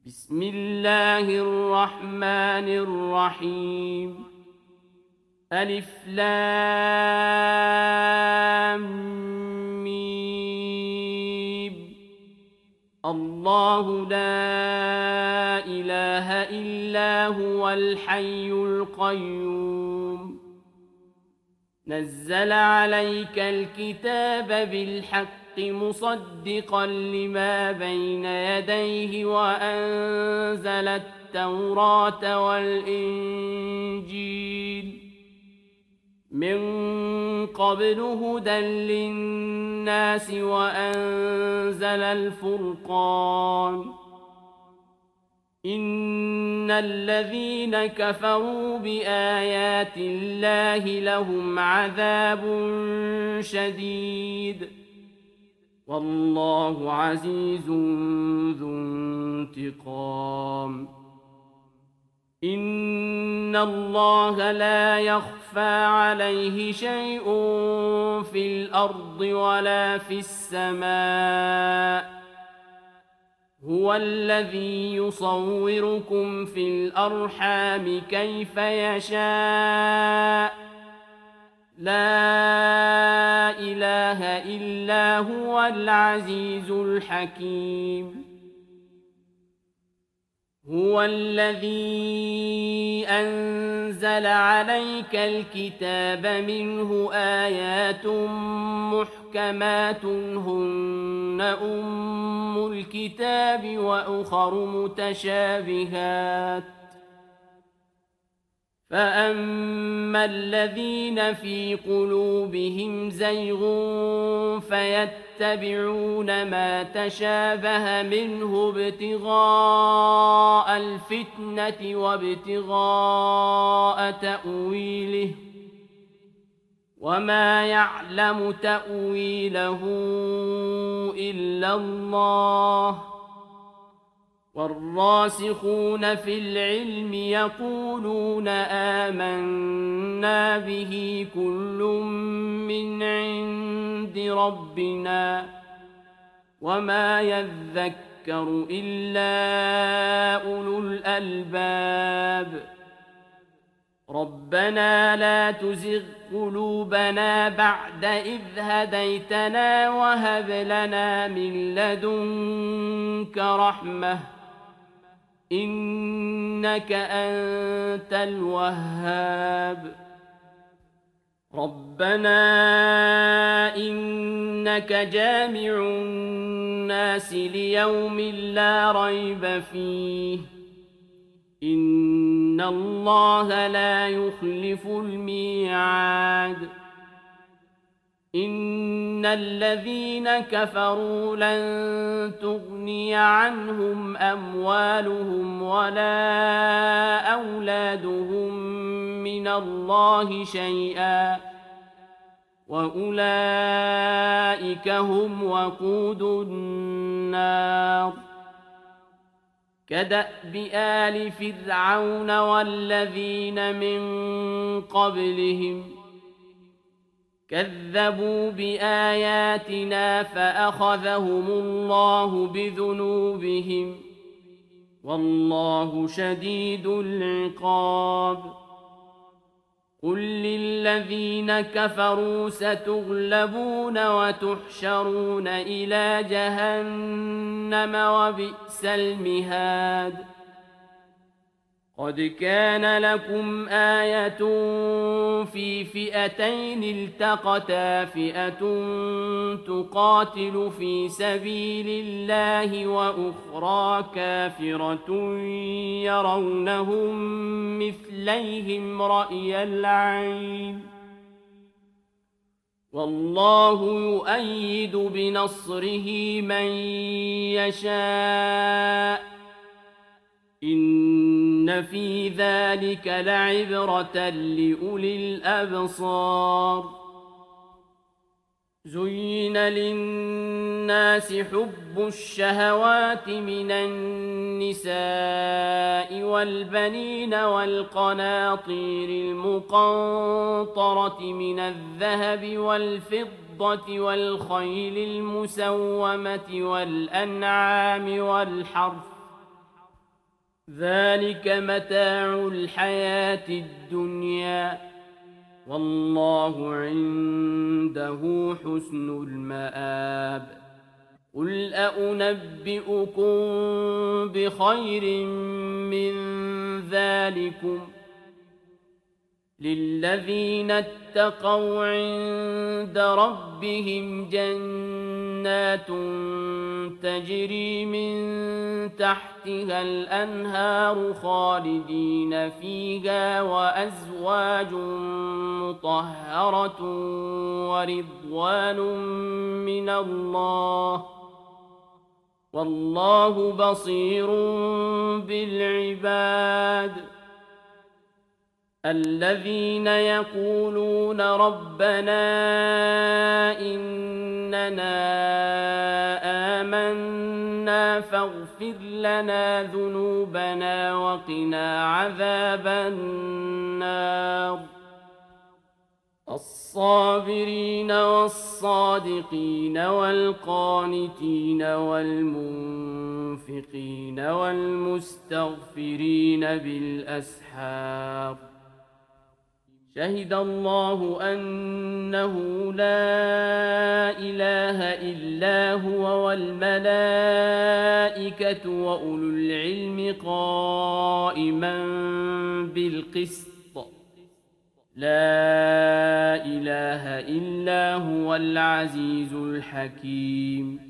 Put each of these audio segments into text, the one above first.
بسم الله الرحمن الرحيم ألف لام ميم الله لا إله إلا هو الحي القيوم نزل عليك الكتاب بالحق مصدقا لما بين يديه وأنزل التوراة والإنجيل من قبل هدى للناس وأنزل الفرقان إن الذين كفروا بآيات الله لهم عذاب شديد والله عزيز ذو انتقام إن الله لا يخفى عليه شيء في الأرض ولا في السماء هو الذي يصوركم في الأرحام كيف يشاء لا إله إلا هو العزيز الحكيم هو الذي أنزل عليك الكتاب منه آيات محكمات هن أم الكتاب وأخر متشابهات فأما الذين في قلوبهم زيغ فيتبعون ما تشابه منه ابتغاء الفتنة وابتغاء تأويله وما يعلم تأويله إلا الله والراسخون في العلم يقولون آمنا به كل من عند ربنا وما يذكر إلا أولو الألباب ربنا لا تزغ قلوبنا بعد إذ هديتنا وهب لنا من لدنك رحمة إنك أنت الوهاب ربنا إنك جامع الناس ليوم لا ريب فيه إن الله لا يخلف الميعاد إن الذين كفروا لن تغني عنهم أموالهم ولا أولادهم من الله شيئا وأولئك هم وقود النار كدأب آل فرعون والذين من قبلهم كذبوا بآياتنا فأخذهم الله بذنوبهم والله شديد العقاب قل للذين كفروا ستغلبون وتحشرون إلى جهنم وبئس المهاد قد كان لكم آية في فئتين التقتا فئة تقاتل في سبيل الله وأخرى كافرة يرونهم مثليهم رأي العين والله يؤيد بنصره من يشاء إن في ذلك لعبرة لأولي الأبصار زين للناس حب الشهوات من النساء والبنين والقناطير المقنطرة من الذهب والفضة والخيل المسومة والأنعام والحرث ذلك متاع الحياة الدنيا والله عنده حسن المآب قل أنبئكم بخير من ذلكم للذين اتقوا عند ربهم جنات تجري من تحتها الأنهار خالدين فيها وأزواج مطهرة ورضوان من الله والله بصير بالعباد الذين يقولون ربنا إننا آمنا فاغفر لنا ذنوبنا وقنا عذاب النار الصابرين والصادقين والقانتين والمنفقين والمستغفرين بالأسحار شهد الله أنه لا إله إلا هو والملائكة وأولو العلم قائما بالقسط لا إله إلا هو العزيز الحكيم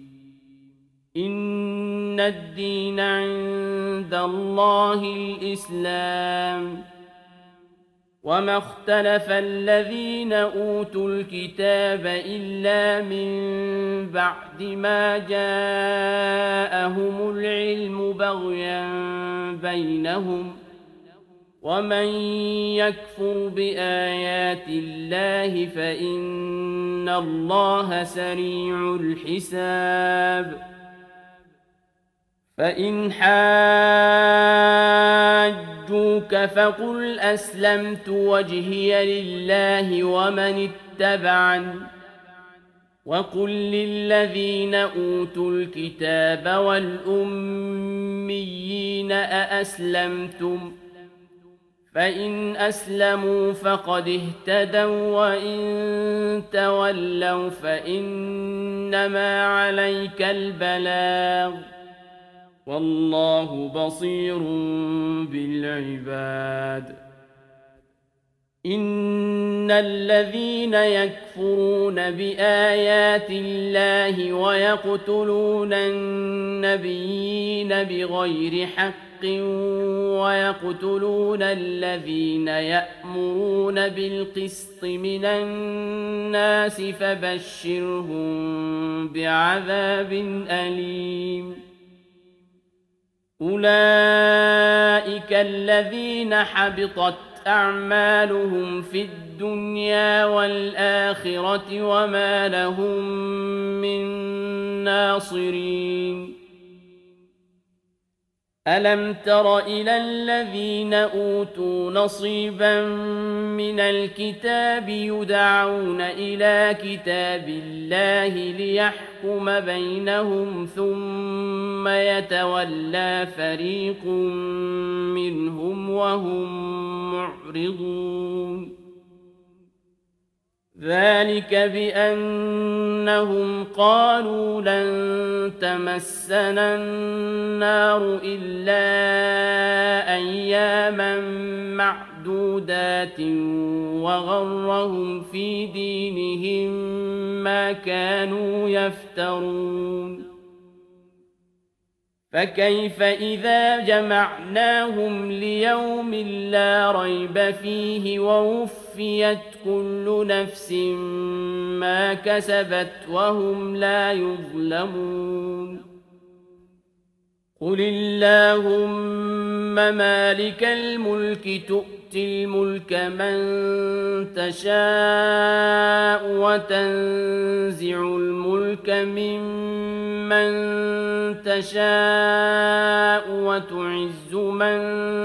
إن الدين عند الله الإسلام وما اختلف الذين أوتوا الكتاب إلا من بعد ما جاءهم العلم بغيا بينهم ومن يكفر بآيات الله فإن الله سريع الحساب فإن حاجوك فقل أسلمت وجهي لله ومن اتبعني وقل للذين أوتوا الكتاب والأميين أأسلمتم فإن أسلموا فقد اهتدوا وإن تولوا فإنما عليك البلاغ والله بصير بالعباد إن الذين يكفرون بآيات الله ويقتلون النبيين بغير حق ويقتلون الذين يأمرون بالقسط من الناس فبشرهم بعذاب أليم أولئك الذين حبطت أعمالهم في الدنيا والآخرة وما لهم من ناصرين ألم تر إلى الذين أوتوا نصيبا من الكتاب يدعون إلى كتاب الله ليحكم بينهم ثم يتولى فريق منهم وهم معرضون ذلك بأنهم قالوا لن تمسنا النار إلا أياما معدودات وغرهم في دينهم ما كانوا يفترون فكيف إذا جمعناهم ليوم لا ريب فيه ووفيت كل نفس ما كسبت وهم لا يظلمون قل اللهم مالك الملك تؤتي الملك من تشاء وتنزع الملك ممن تشاء وتعز من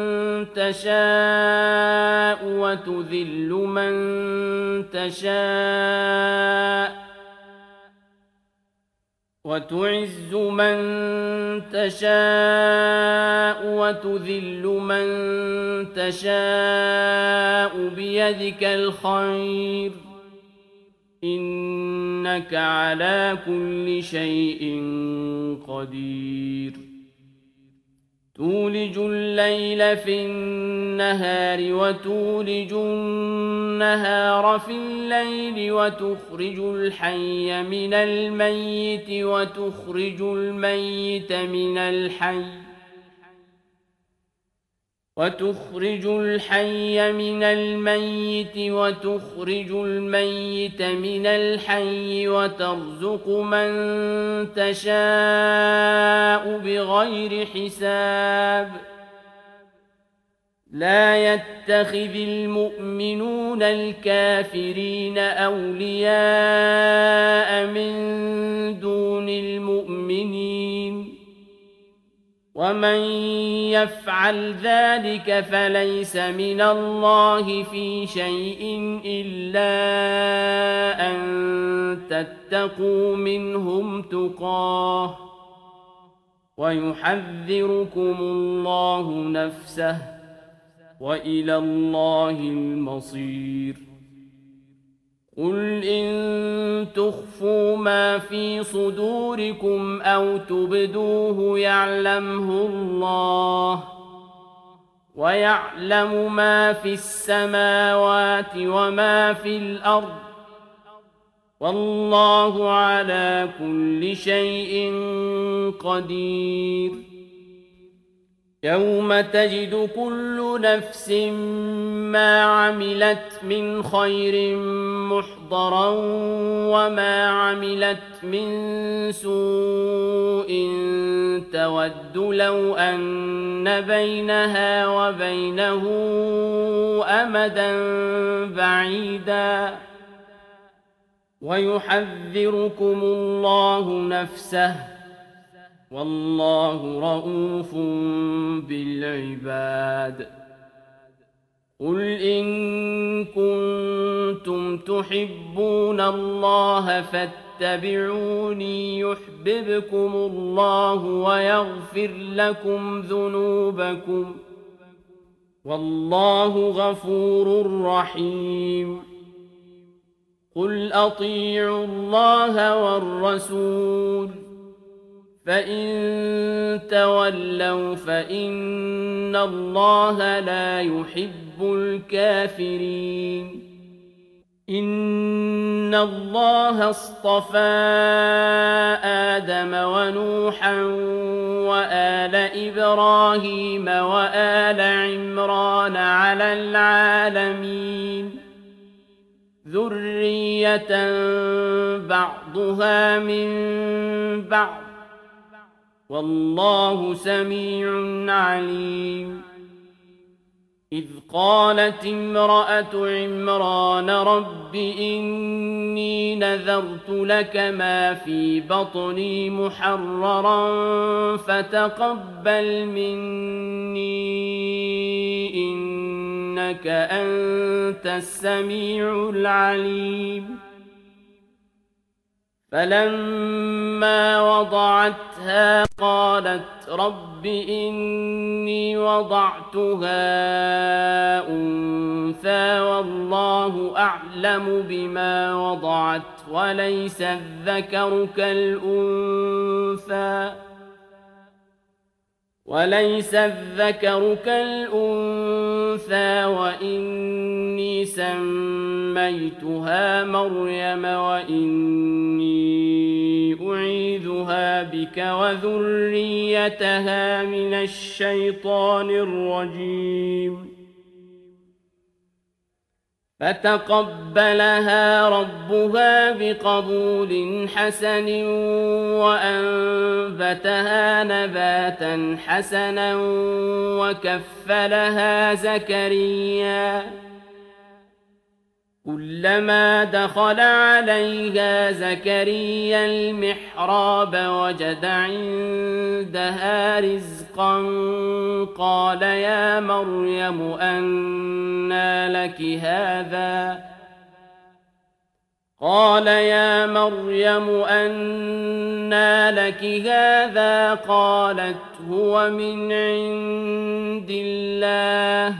تشاء وتذل من تشاء وتعز من تشاء وتذل من تشاء بيدك الخير إنك على كل شيء قدير تولج الليل في النهار وتولج النهار في الليل وتخرج الحي من الميت وتخرج الميت من الحي وتخرج الحي من الميت وتخرج الميت من الحي وترزق من تشاء بغير حساب لا يتخذ المؤمنون الكافرين أولياء من دون المؤمنين ومن يفعل ذلك فليس من الله في شيء إلا أن تتقوا منهم تقاه ويحذركم الله نفسه وإلى الله المصير قل إن تخفوا ما في صدوركم أو تبدوه يعلمه الله ويعلم ما في السماوات وما في الأرض والله على كل شيء قدير يوم تجد كل نفس ما عملت من خير محضرا وما عملت من سوء تود لو أن بينها وبينه أمدا بعيدا ويحذركم الله نفسه والله رءوف بالعباد قل إن كنتم تحبون الله فاتبعوني يحببكم الله ويغفر لكم ذنوبكم والله غفور رحيم قل أطيعوا الله والرسول فإن تولوا فإن الله لا يحب الكافرين إن الله اصطفى آدم ونوحا وآل إبراهيم وآل عمران على العالمين ذرية بعضها من بعض والله سميع عليم إذ قالت امرأة عمران رب إني نذرت لك ما في بطني محررا فتقبل مني إنك أنت السميع العليم فلما وضعتها قالت رب إني وضعتها أنثى والله أعلم بما وضعت وليس الذكر كالأنثى وإني سميتها مريم وإني أعيذها بك وذريتها من الشيطان الرجيم فتقبلها ربها بقبول حسن وأنبتها نباتا حسنا وكفلها زكريا كلما دخل عليها زكريا المحراب وجد عندها رزقا قال يا مريم أنى لك هذا قال يا مريم أنى لك هذا قالت هو من عند الله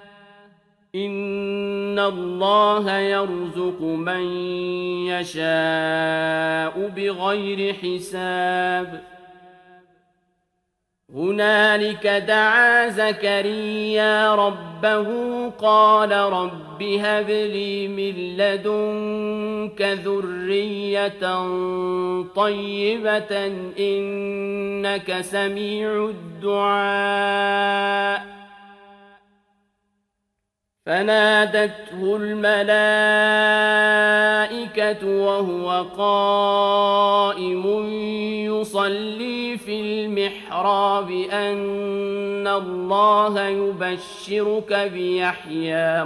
إن الله يرزق من يشاء بغير حساب هنالك دعا زكريا ربه قال رب هب لي من لدنك ذرية طيبة إنك سميع الدعاء فنادته الملائكة وهو قائم يصلي في المحراب أن الله يبشرك بيحيى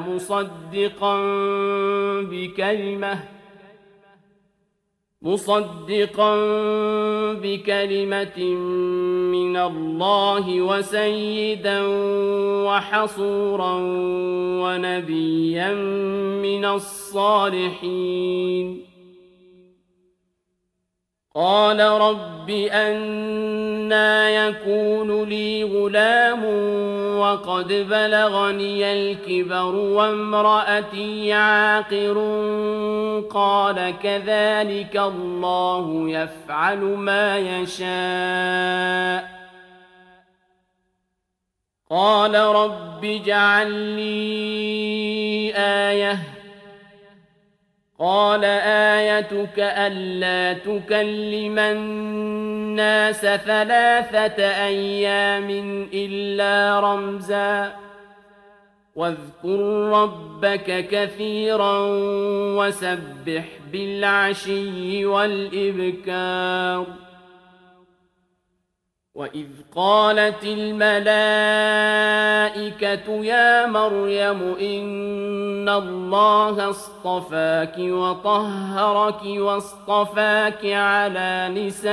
مصدقا بكلمة من الله وسيدا وحصورا ونبيا من الصالحين قال رب أنى يكون لي غلام وقد بلغني الكبر وامرأتي عاقر قال كذلك الله يفعل ما يشاء قال رب اجعل لي آية قال آيتك ألا تكلم الناس 3 أيام إلا رمزا واذكر ربك كثيرا وسبح بالعشي والإبكار وإذ قالت الملائكة يا مريم إن الله اصطفاك وطهرك واصطفاك على نساء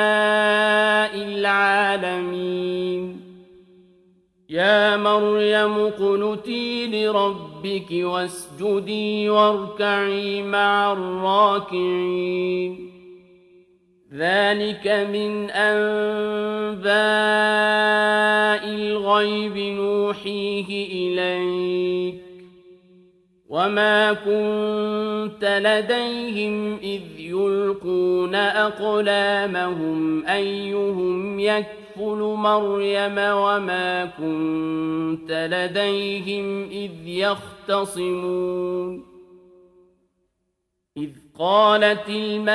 العالمين يا مريم اقنتي لربك واسجدي واركعي مع الراكعين ذلك من أنباء الغيب نوحيه إليك وما كنت لديهم إذ يلقون أقلامهم أيهم يكفل مريم وما كنت لديهم إذ يختصمون إذ قالت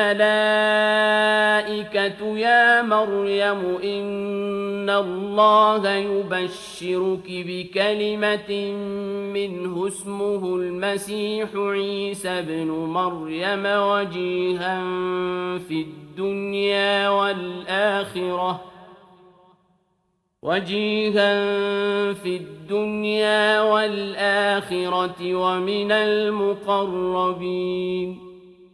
الملائكة يا مريم إن الله يبشرك بكلمة منه اسمه المسيح عيسى ابن مريم وجيها في الدنيا والآخرة ومن المقربين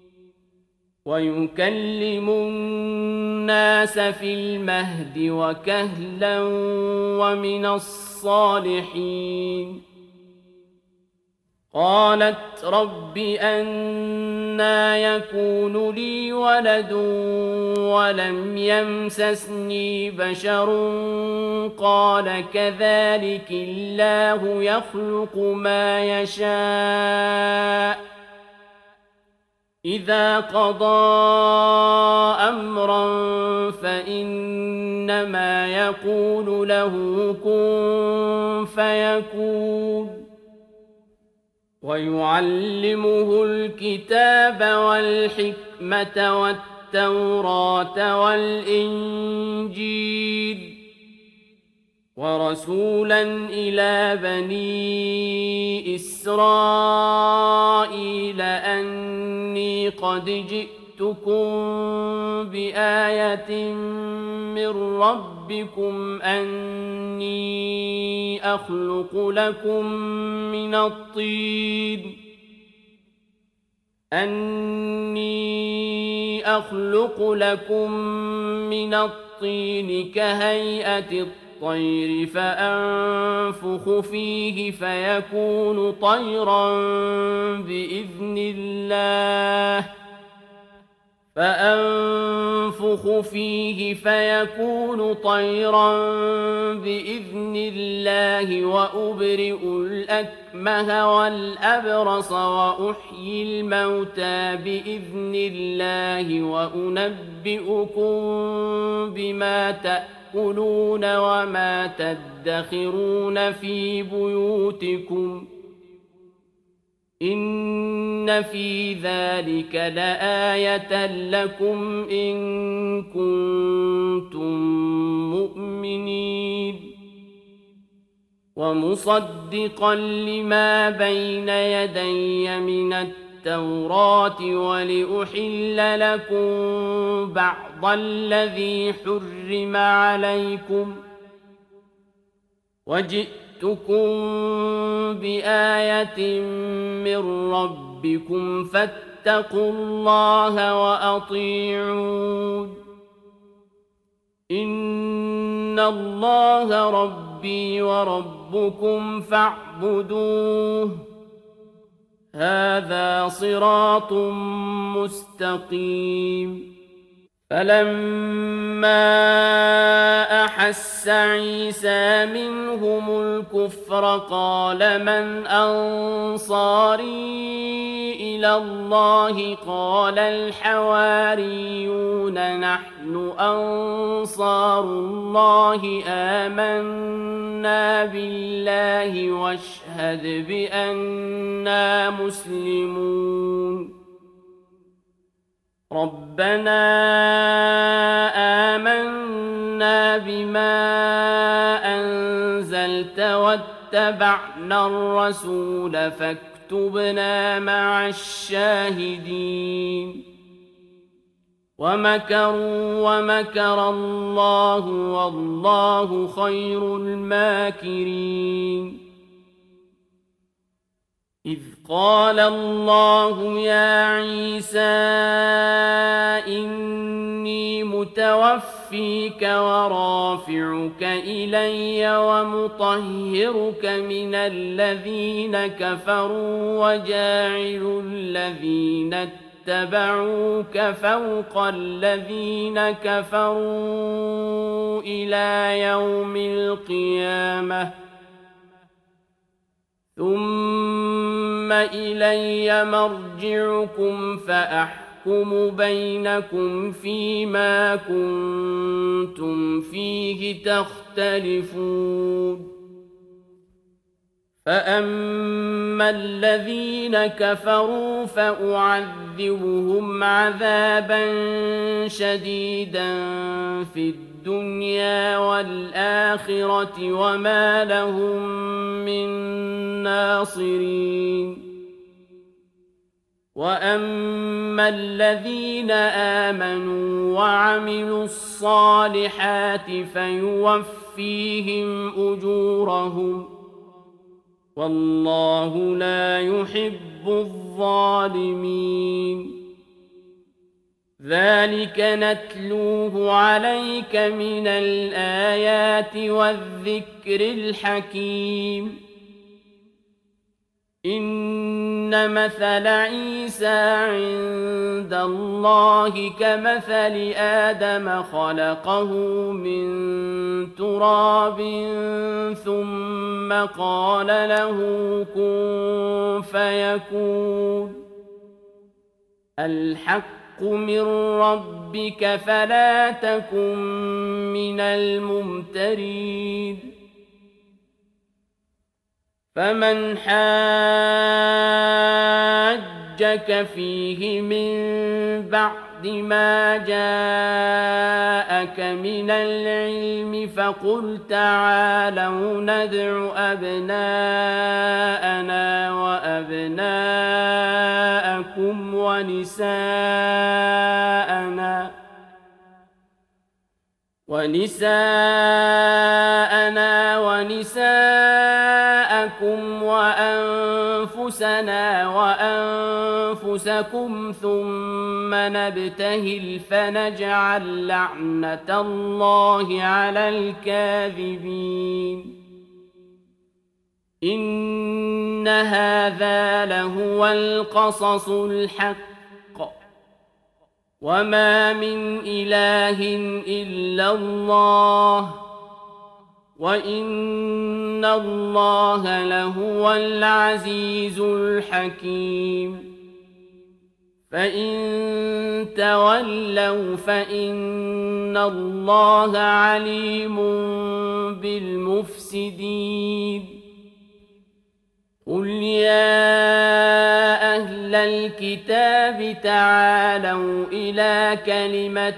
ويكلم الناس في المهد وكهلا ومن الصالحين قالت رب أنى يكون لي ولد ولم يمسسني بشر قال كذلك الله يخلق ما يشاء إذا قضى أمرا فإنما يقول له كن فيكون ويعلمه الكتاب والحكمة والتوراة والإنجيل ورسولا إلى بني إسرائيل أني قد جئتكم بآية من ربكم أني أخلق لكم من الطين كهيئة الطير فأنفخ فيه فيكون طيرا بإذن الله فأنفخ فيه فيكون طيرا بإذن الله وأبرئ الأكمه والأبرص وأحيي الموتى بإذن الله وأنبئكم بما تأكلون وما تدخرون في بيوتكم إن في ذلك لآية لكم إن كنتم مؤمنين ومصدقا لما بين يدي من التوراة ولأحل لكم بعض الذي حرم عليكم وجئتكم بآية من ربكم فاتقوا الله وأطيعون إن الله ربي وربكم فاعبدوه هذا صراط مستقيم فلما أحس عيسى منهم الكفر قال من أنصاري إلى الله قال الحواريون نحن أنصار الله آمنا بالله واشهد بأننا مسلمون ربنا آمنا بما أنزلت واتبعنا الرسول فاكتبنا مع الشاهدين ومكروا ومكر الله والله خير الماكرين إذ قال الله يا عيسى إني متوفيك ورافعك إلي ومطهرك من الذين كفروا وجاعل الذين اتبعوك فوق الذين كفروا إلى يوم القيامة ثم إلي مرجعكم فأحكم بينكم فيما كنتم فيه تختلفون فأما الذين كفروا فأعذبهم عذابا شديدا في الدنيا والآخرة وما لهم من ناصرين وأما الذين آمنوا وعملوا الصالحات فيوفيهم أجورهم والله لا يحب الظالمين ذلك نتلوه عليك من الآيات والذكر الحكيم إن مثل عيسى عند الله كمثل آدم خلقه من تراب ثم قال له كن فيكون الحق من ربك فلا تكن من الممترين فمن حاجك فيه من بعد ما جاءك من العلم فقل تعالوا ندع أبناءنا وأبناءكم ونساءنا ونساءكم وأنفسنا وأنفسكم ثم نبتهل فنجعل لعنة الله على الكاذبين إن هذا لهو القصص الحق وما من إله إلا الله وإن الله لهو العزيز الحكيم فإن تولوا فإن الله عليم بالمفسدين قل يا أهل الكتاب تعالوا إلى كلمة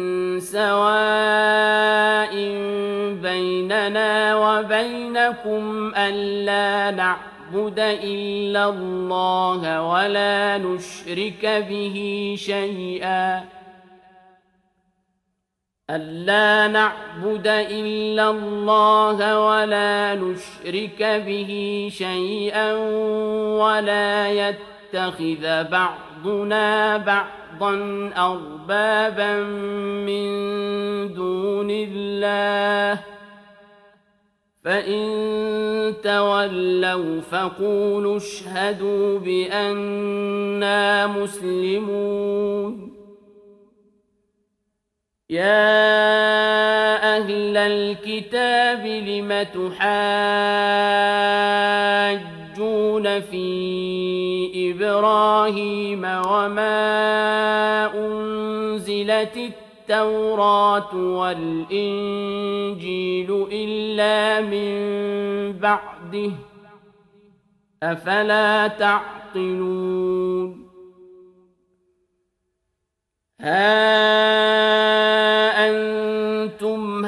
سواء بيننا وبينكم ألا نعبد إلا الله ولا نشرك به شيئا ألا نعبد إلا الله ولا نشرك به شيئا ولا يتخذ بعضنا بعضا أربابا من دون الله فإن تولوا فقولوا اشهدوا بأننا مسلمون يا أهل الكتاب لم تحاجون في إبراهيم وما أنزلت التوراة والإنجيل إلا من بعده أفلا تعقلون ها أنتم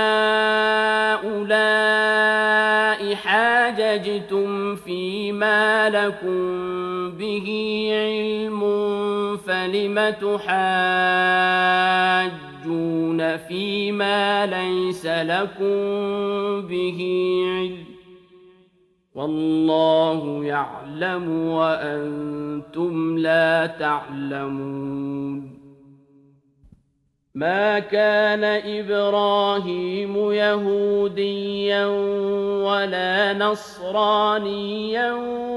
هؤلاء حاججتم فيما لكم به علم فلم تحاجون فيما ليس لكم به علم والله يعلم وأنتم لا تعلمون ما كان إبراهيم يهوديا ولا نصرانيا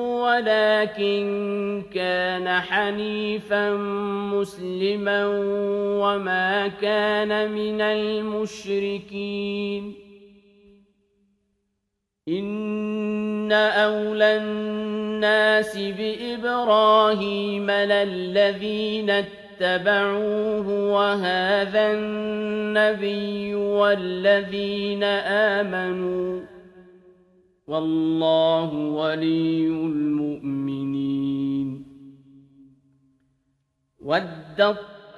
ولكن كان حنيفا مسلما وما كان من المشركين إن أولى الناس بإبراهيم للذين اتبعوه وهذا النبي والذين آمنوا والله ولي المؤمنين ودت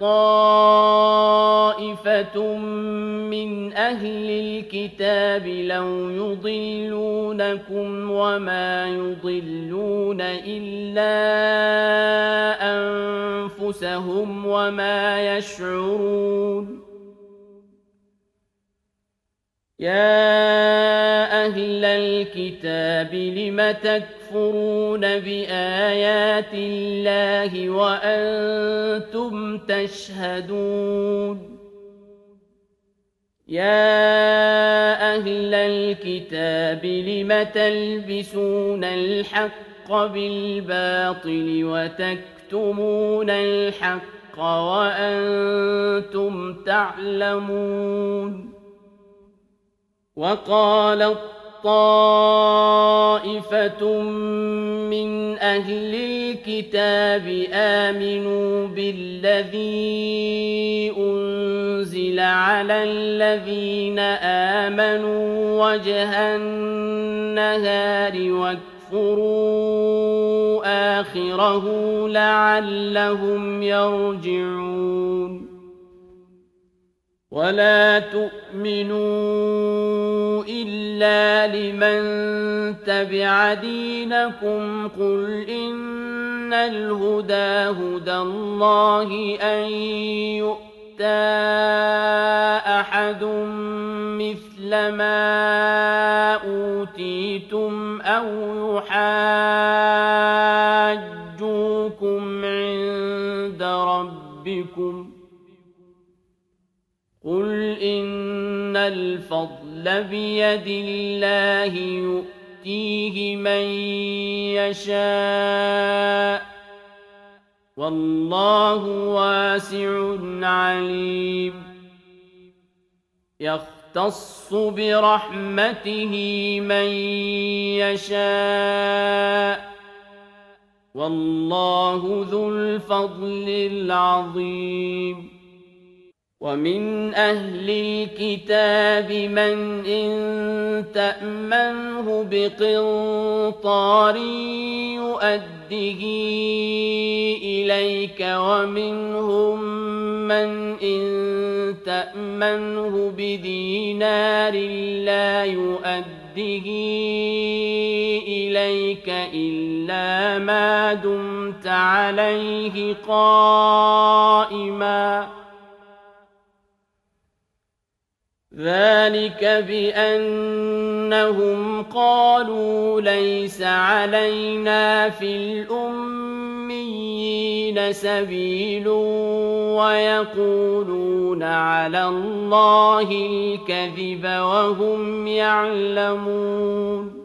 طائفة من أهل الكتاب لو يضلونكم وما يضلون إلا أنفسهم وما يشعرون يا أهل الكتاب لم تكفرون بآيات الله وأنتم تشهدون يا أهل الكتاب لم تلبسون الحق بالباطل وتكتمون الحق وأنتم تعلمون وقالت طائفة من أهل الكتاب آمنوا بالذي أنزل على الذين آمنوا وجه النهار واكفروا آخره لعلهم يرجعون ولا تؤمنوا إلا لمن تبع دينكم قل إن الهدى هدى الله أن يؤتى أحد مثل ما أوتيتم أو يحاجوكم عند ربكم قل إن الفضل بيد الله يؤتيه من يشاء والله واسع عليم يختص برحمته من يشاء والله ذو الفضل العظيم ومن أهل الكتاب من إن تأمنه بقنطار يؤده إليك ومنهم من إن تأمنه بدينار لا يؤده إليك إلا ما دمت عليه قائما ذلك بأنهم قالوا ليس علينا في الأميين سبيل ويقولون على الله الكذب وهم يعلمون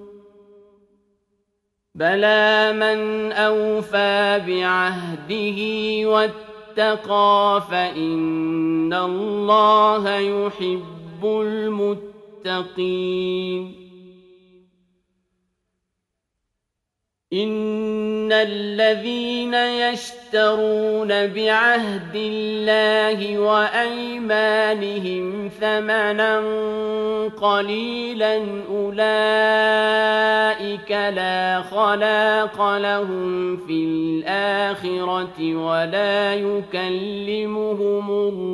بلى من أوفى بعهده واتقى فإن الله يحب المتقين إن الذين يشترون بعهد الله وأيمانهم ثمنا قليلا أولئك لا خلاق لهم في الآخرة ولا يكلمهم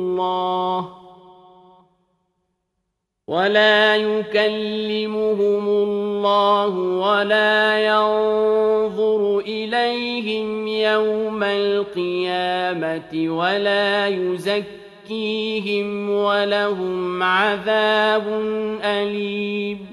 الله ولا ينظر إليهم يوم القيامة ولا يزكيهم ولهم عذاب أليم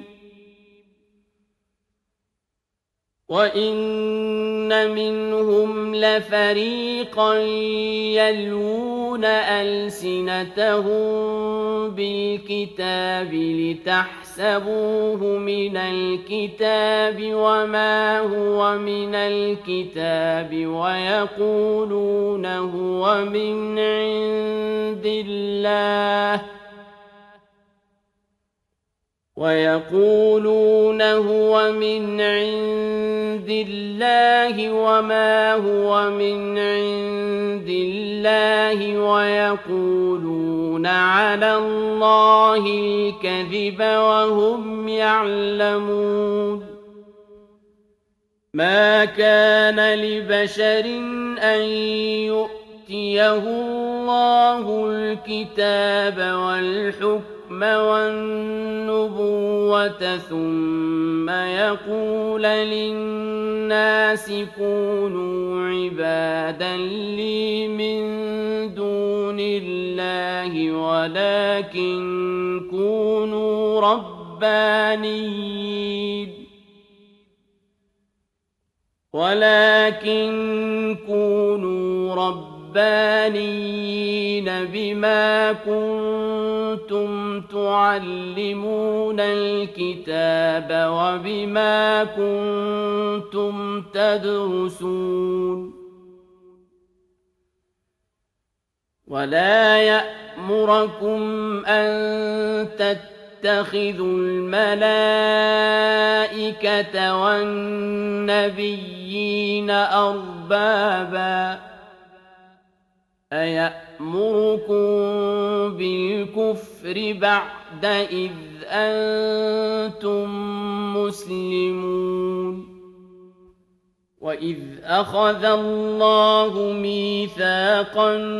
وإن منهم لفريقا يلوون ألسنتهم بالكتاب لتحسبوه من الكتاب وما هو من الكتاب ويقولون هو من عند الله وما هو من عند الله ويقولون على الله الكذب وهم يعلمون ما كان لبشر أن يؤتيه الله الكتاب والحكم والنبوة ثم يقول للناس كونوا عبادا لي من دون الله ولكن كونوا ربانيين بما كنتم تعلمون الكتاب وبما كنتم تدرسون ولا يأمركم أن تتخذوا الملائكة والنبيين أربابا أيأمركم بالكفر بعد إذ أنتم مسلمون وإذ أخذ الله ميثاق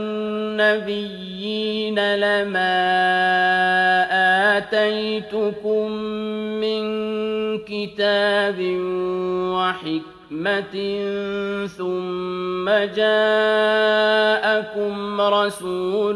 النبيين لما آتيتكم من كتاب وحكمة ثم جاءكم رسول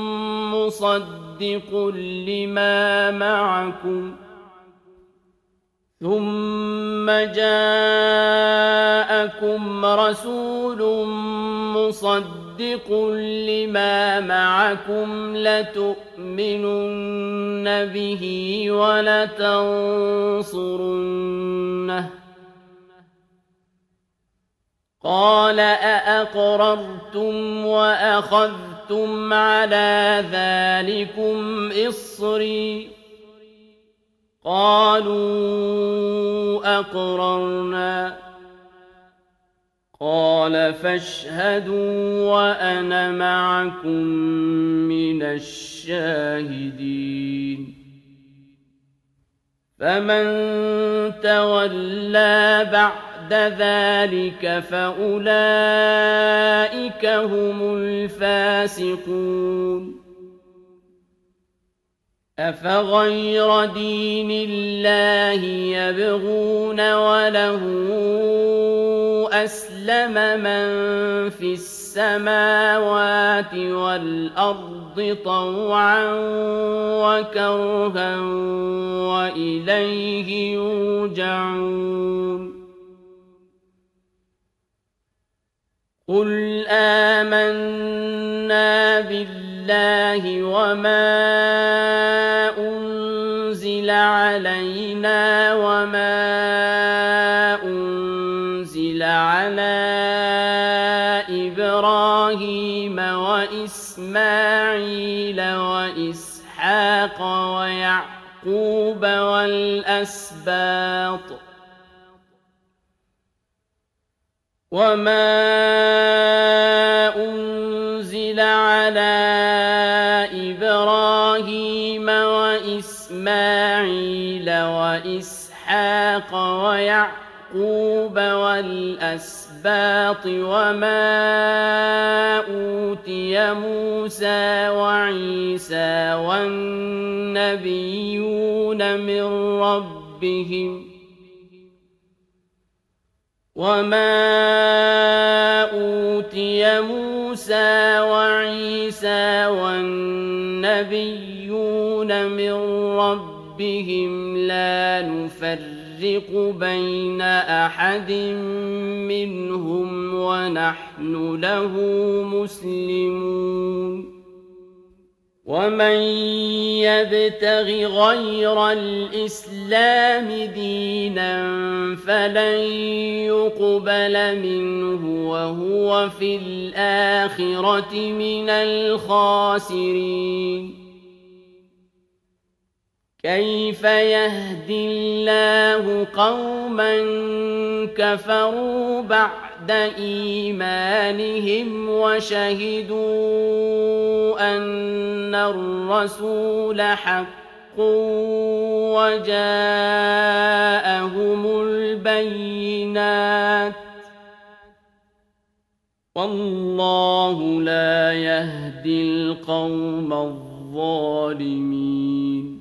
مصدق لما معكم لتؤمنن به ولتنصرنه قال أأقررتم وأخذتم على ذلكم إصري قالوا أقررنا قال فاشهدوا وأنا معكم من الشاهدين فمن تولى بعد ذلك فأولئك هم الفاسقون أفغير دين الله يبغون وله أسلم من في السماوات والأرض طوعا وكرها وإليه يرجعون قل آمنا بالله وما أنزل علينا وما أنزل على إبراهيم وإسماعيل وإسحاق ويعقوب والأسباط وما أنزل على إبراهيم وإسماعيل وإسحاق ويعقوب والأسباط وما أوتي موسى وعيسى والنبيون من ربهم وما أوتي موسى وعيسى والنبيون من ربهم لا نفرق بين أحد منهم ونحن له مسلمون ومن يبتغ غير الإسلام دينا فلن يقبل منه وهو في الآخرة من الخاسرين كيف يهدي الله قوما كفروا بعد إيمانهم وشهدوا أن الرسول حق وجاءهم البينات والله لا يهدي القوم الظالمين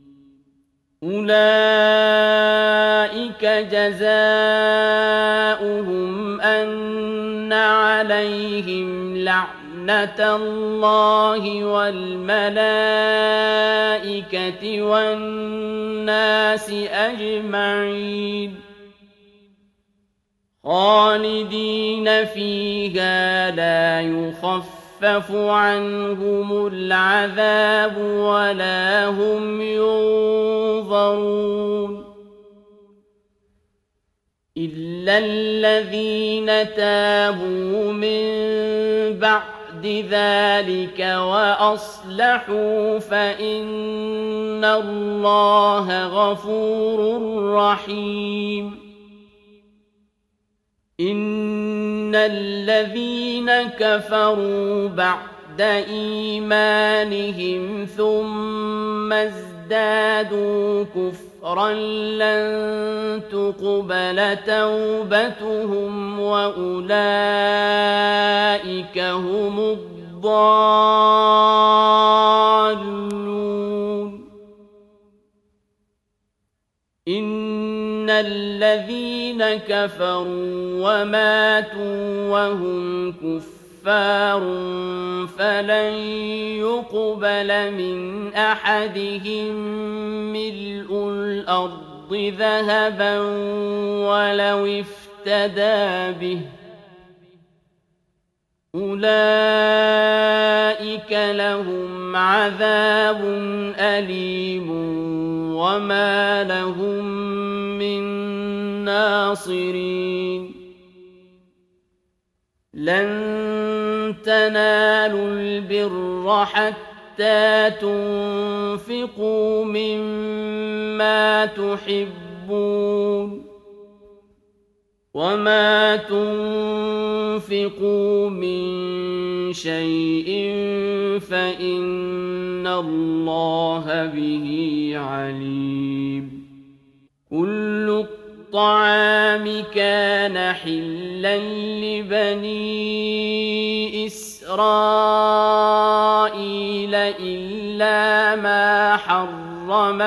أولئك جزاؤهم أن عليهم لعنة الله والملائكة والناس أجمعين خالدين فيها لا يخفف عنهم العذاب ولا هم ينظرون إلا الذين تابوا من بعد ذلك وأصلحوا فإن الله غفور رحيم إن الذين كفروا بعد إيمانهم ثم ازدادوا كفرا لن تقبل توبتهم وأولئك هم الضالون إن الذين كفروا وماتوا وهم كفار فلن يقبل من أحدهم ملء الأرض ذهبا ولو افتدى به أولئك لهم عذاب أليم وما لهم من ناصرين لن تنالوا البر حتى تنفقوا مما تحبون وما تنفقوا من شيء فإن الله به عليم كل الطعام كان حلا لبني إسرائيل إلا ما حرم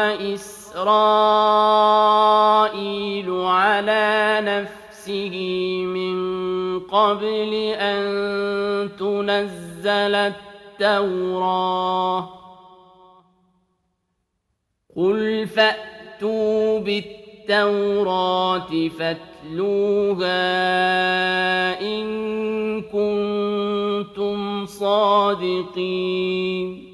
إسرائيل على نفسه من قبل أن تنزل التوراة قل فأتوا بالتوراة فاتلوها إن كنتم صادقين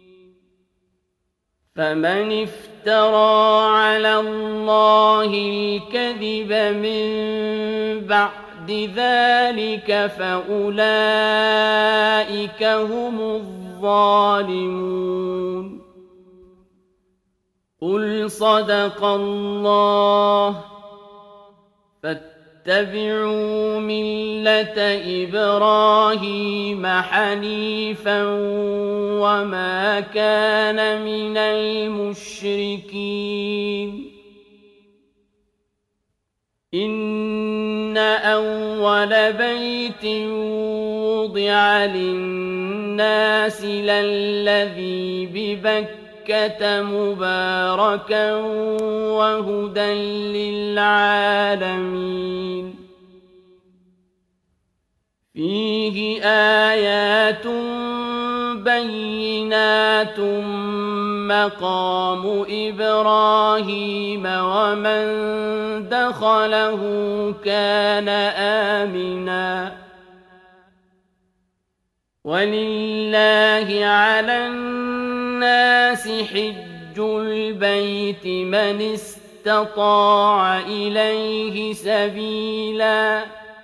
فمن افترى على الله الكذب من بعد ذلك فأولئك هم الظالمون قل صدق الله فاتبعوا ملة إبراهيم حنيفا وما كان من المشركين إن أول بيت وضع للناس للذي ببكة مباركا وهدى للعالمين فيه آيات بينات مقام إبراهيم ومن دخله كان آمنا ولله على الناس حج البيت من استطاع إليه سبيلا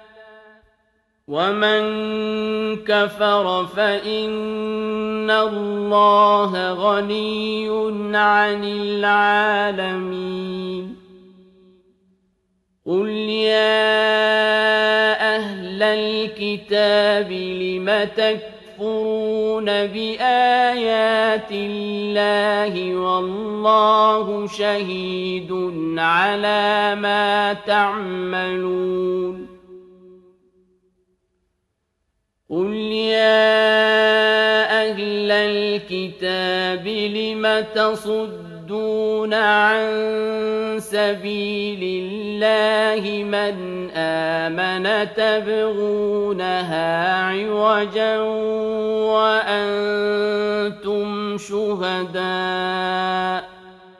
ومن كفر فإن الله غني عن العالمين قل يا أهل الكتاب لم تكفرون بآيات الله والله شهيد على ما تعملون قل يا أهل الكتاب لم تصدون عن سبيل الله من آمن تبغونها عوجا وأنتم شهداء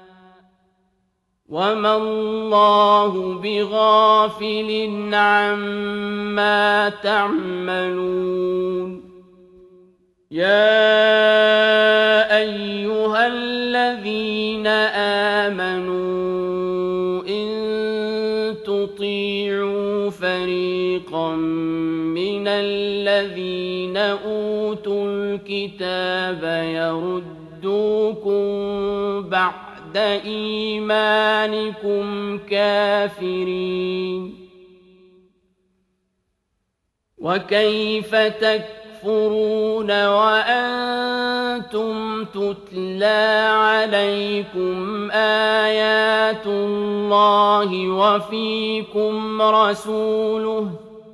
وما الله بغافل عما تعملون يا أيها الذين آمنوا إن تطيعوا فريقا من الذين أوتوا الكتاب يردوكم بعد إيمانكم كافرين وكيف تكفرون وأنتم تتلى عليكم آيات الله وفيكم رسوله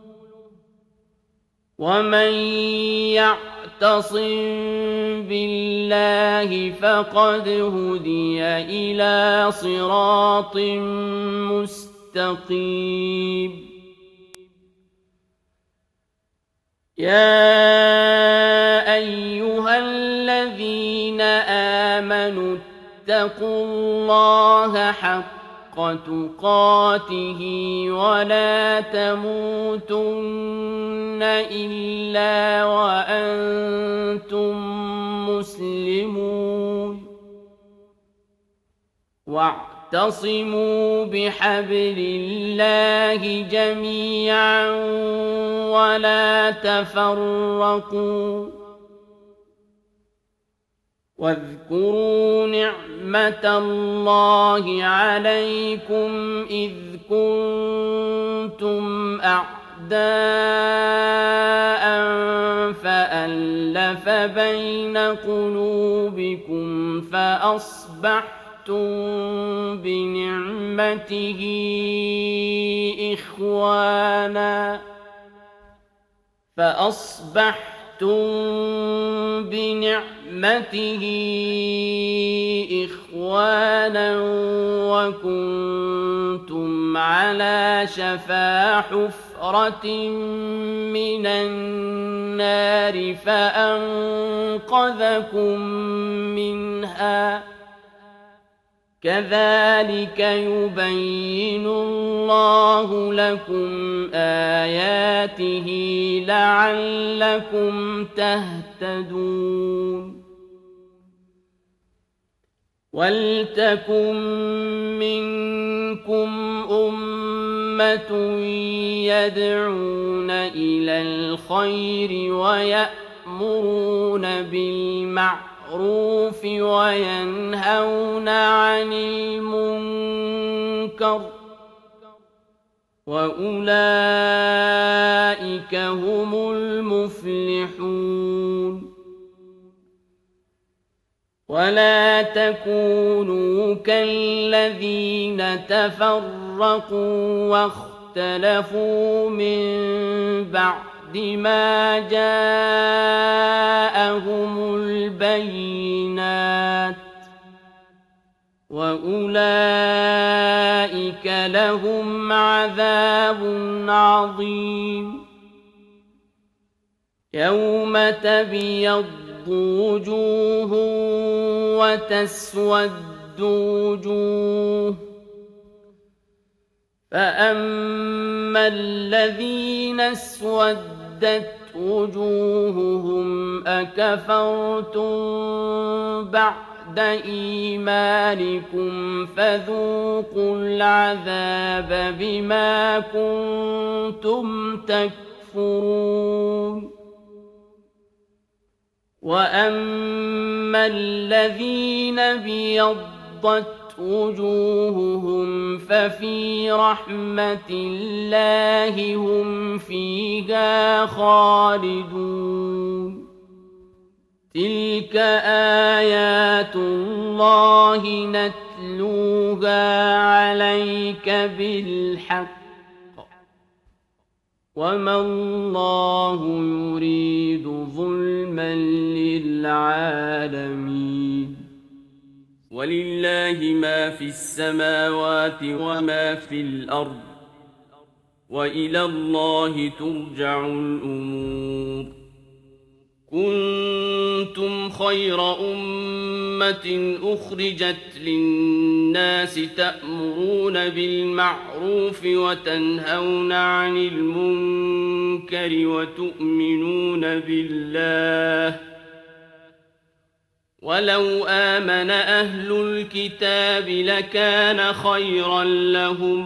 ومن يعتصم بالله فقد هدي إلى صراط مستقيم يا أيها الذين آمنوا اتقوا الله حق تقاته ولا تموتن إلا وأنتم مسلمون واعتصموا بحبل الله جميعا ولا تفرقوا واذكروا نعمة الله عليكم إذ كنتم أعداء فألف بين قلوبكم فأصبحتم بنعمته إخوانا وكنتم على شفا حفرة من النار فأنقذكم منها كذلك يبين الله لكم آياته لعلكم تهتدون ولتكن منكم أمة يدعون إلى الخير ويأمرون بالمعروف وينهون عن المنكر وأولئك هم المفلحون ولا تكونوا كالذين تفرقوا واختلفوا من بعد ما جاءهم البينات وأولئك لهم عذاب عظيم يوم تبيض وجوه وتسود وجوه فأما الذين اسودت وجوههم أكفرتم بعد إيمانكم فذوقوا العذاب بما كنتم تكفرون وأما الذين ابيضت وجوههم ففي رحمة الله هم فيها خالدون تلك آيات الله نتلوها عليك بالحق وما الله يريد ظلما للعالمين ولله ما في السماوات وما في الأرض وإلى الله ترجع الأمور كنتم خير أمة أخرجت للناس تأمرون بالمعروف وتنهون عن المنكر وتؤمنون بالله ولو آمن أهل الكتاب لكان خيرا لهم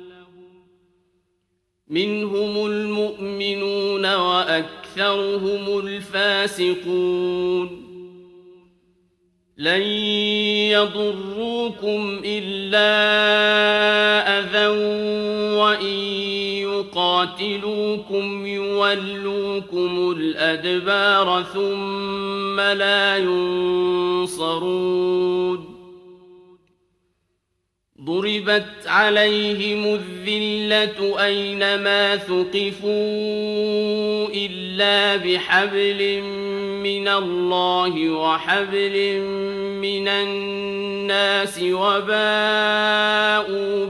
منهم المؤمنون وأكثرهم الفاسقون لن يضروكم إلا أذى وإن يقاتلوكم يولوكم الأدبار ثم لا ينصرون ضربت عليهم الذلة أينما ثقفوا إلا بحبل من الله وحبل من الناس وباءوا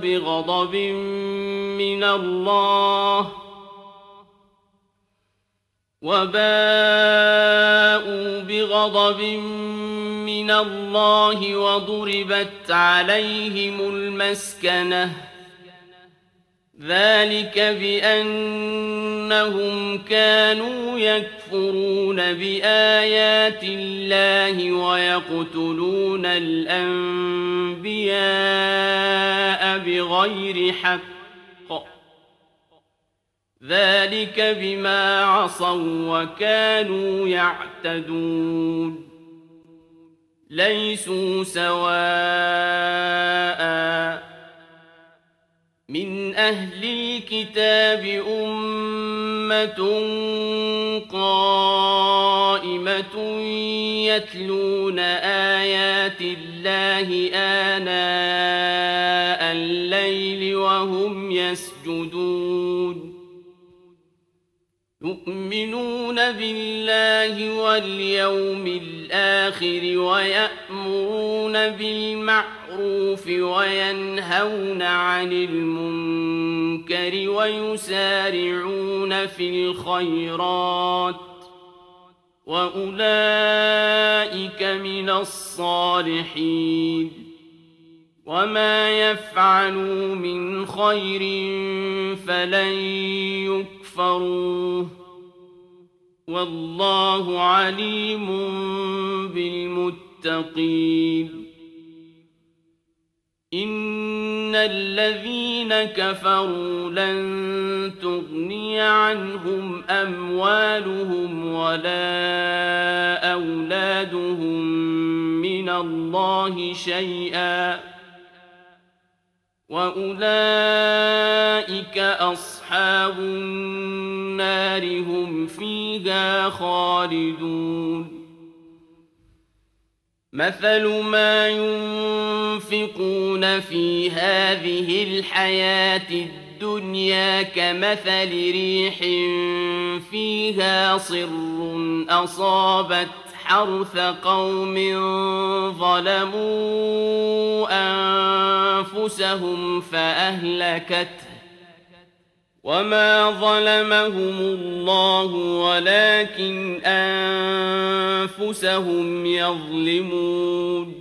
بغضب من الله وضربت عليهم المسكنة ذلك بأنهم كانوا يكفرون بآيات الله ويقتلون الأنبياء بغير حق ذلك بما عصوا وكانوا يعتدون ليسوا سواء من أهل الكتاب أمة قائمة يتلون آيات الله آناء الليل وهم يسجدون يؤمنون بالله واليوم الآخر ويأمرون بالمعروف وينهون عن المنكر ويسارعون في الخيرات وأولئك من الصالحين وما يفعلوا من خير فلن يكفروه والله عليم بالمتقين إن الذين كفروا لن تغني عنهم أموالهم ولا أولادهم من الله شيئا وأولئك أصحاب النار هم فيها خالدون مثل ما ينفقون في هذه الحياة الدنيا كمثل ريح فيها صر أصابت حرث قوم ظلموا أنفسهم فأهلكته وما ظلمهم الله ولكن أنفسهم يظلمون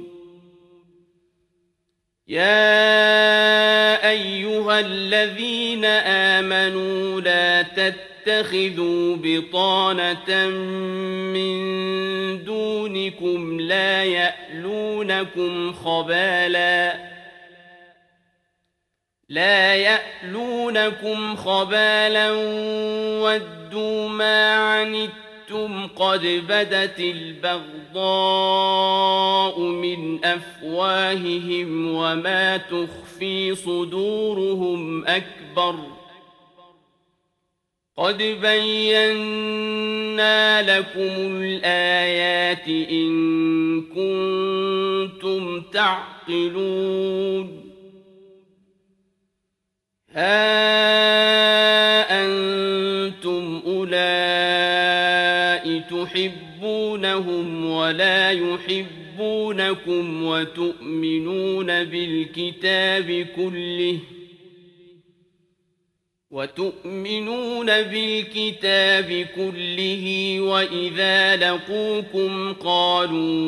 يا أيها الذين آمنوا لا تتخذوا بطانة من دونكم لا يألونكم خبالا ودوا ما عنتم قد بدت البغضاء من أفواههم وما تخفي صدورهم أكبر قد بينا لكم الآيات إن كنتم تعقلون ها أنتم أولئك تحبونهم ولا يحبونكم وتؤمنون بالكتاب كله وإذا لقوكم قالوا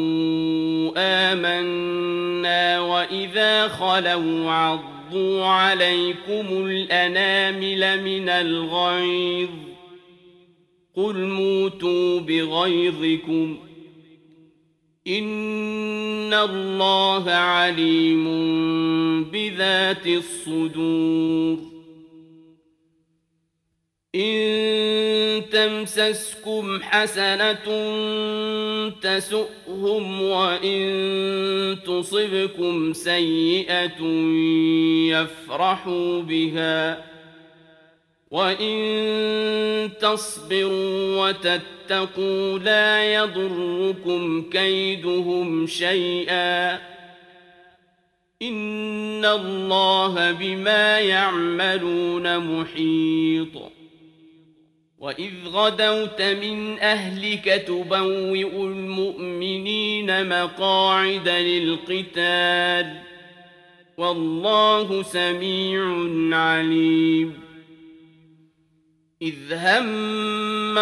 آمنا وإذا خلوا عضوا عليكم الأنامل من الغيظ قل موتوا بغيظكم إن الله عليم بذات الصدور إن تمسسكم حسنة تسؤهم وإن تصبكم سيئة يفرحوا بها وإن تصبروا وتتقوا لا يضركم كيدهم شيئا إن الله بما يعملون محيط وإذ غدوت من أهلك تبوئ المؤمنين مقاعد للقتال والله سميع عليم إذ هم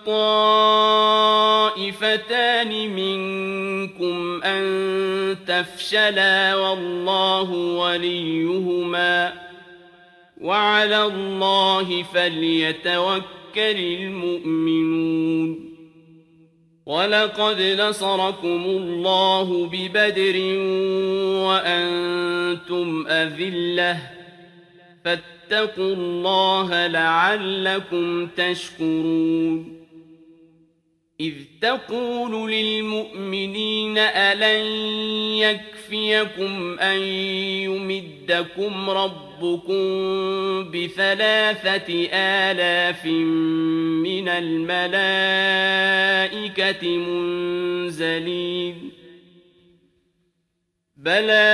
الطائفتان منكم أن تفشلا والله وليهما وعلى الله فليتوكل المؤمنون ولقد نصركم الله ببدر وأنتم أذلة فاتقوا الله لعلكم تشكرون إذ تقول للمؤمنين ألن يكفيكم أن يمدكم ربكم ب3,000 من الملائكة منزلين بلى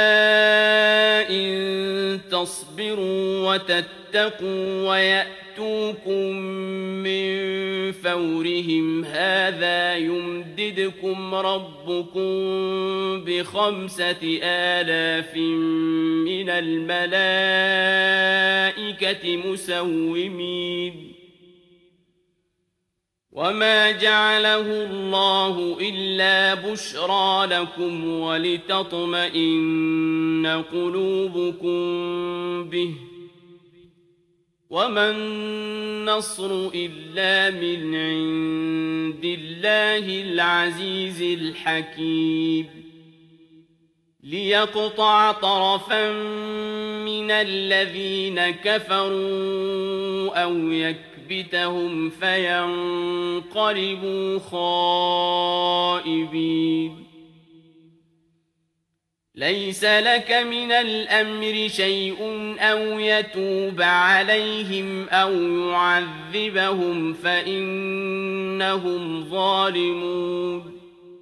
إن تصبروا وتتقوا ويأتوكم من فورهم هذا يمددكم ربكم ب5,000 من الملائكة مسومين وما جعله الله إلا بشرى لكم ولتطمئن قلوبكم به وما النصر إلا من عند الله العزيز الحكيم ليقطع طرفا من الذين كفروا أو يكبتهم فينقلبوا خائبين ليس لك من الأمر شيء أو يتوب عليهم أو يعذبهم فإنهم ظالمون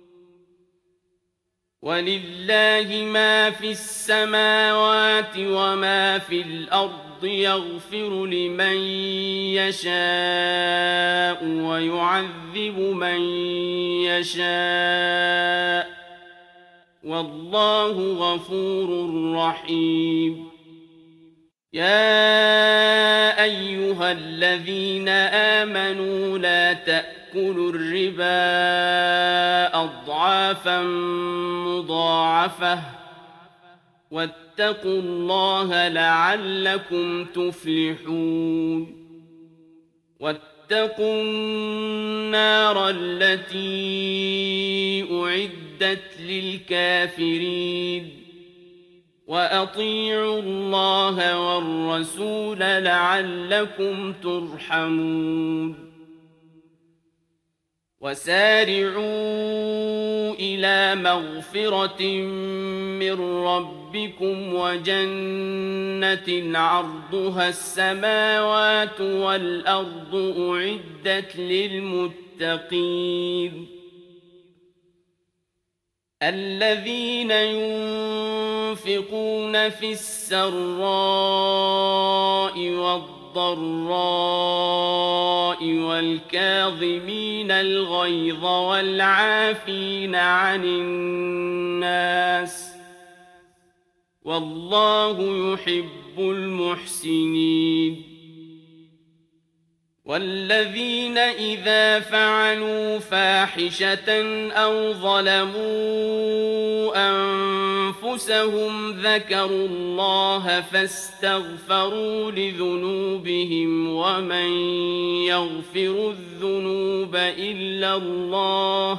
ولله ما في السماوات وما في الأرض يغفر لمن يشاء ويعذب من يشاء والله غفور رحيم يا أيها الذين آمنوا لا تأكلوا الربا أضعافا مضاعفة واتقوا الله لعلكم تفلحون واتقوا النار التي أعدت للكافرين وأطيعوا الله والرسول لعلكم ترحمون وسارعوا إلى مغفرة من ربكم وجنة عرضها السماوات والأرض أعدت للمتقين الذين ينفقون في السراء والضراء والكاظمين الغيظ والعافين عن الناس والله يحب المحسنين والذين إذا فعلوا فاحشة أو ظلموا أنفسهم ذكروا الله فاستغفروا لذنوبهم ومن يغفر الذنوب إلا الله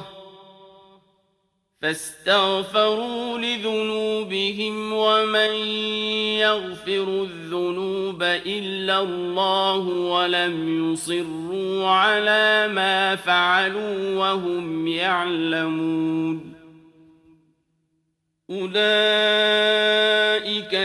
فاستغفروا لذنوبهم ومن يغفر الذنوب إلا الله ولم يصروا على ما فعلوا وهم يعلمون أولئك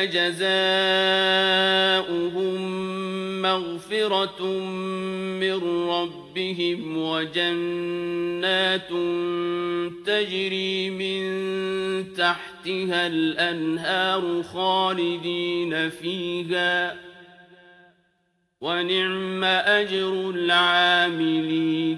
جزاؤهم مغفرة من ربهم وجنات تجري من تحتها الأنهار خالدين فيها ونعم أجر العاملين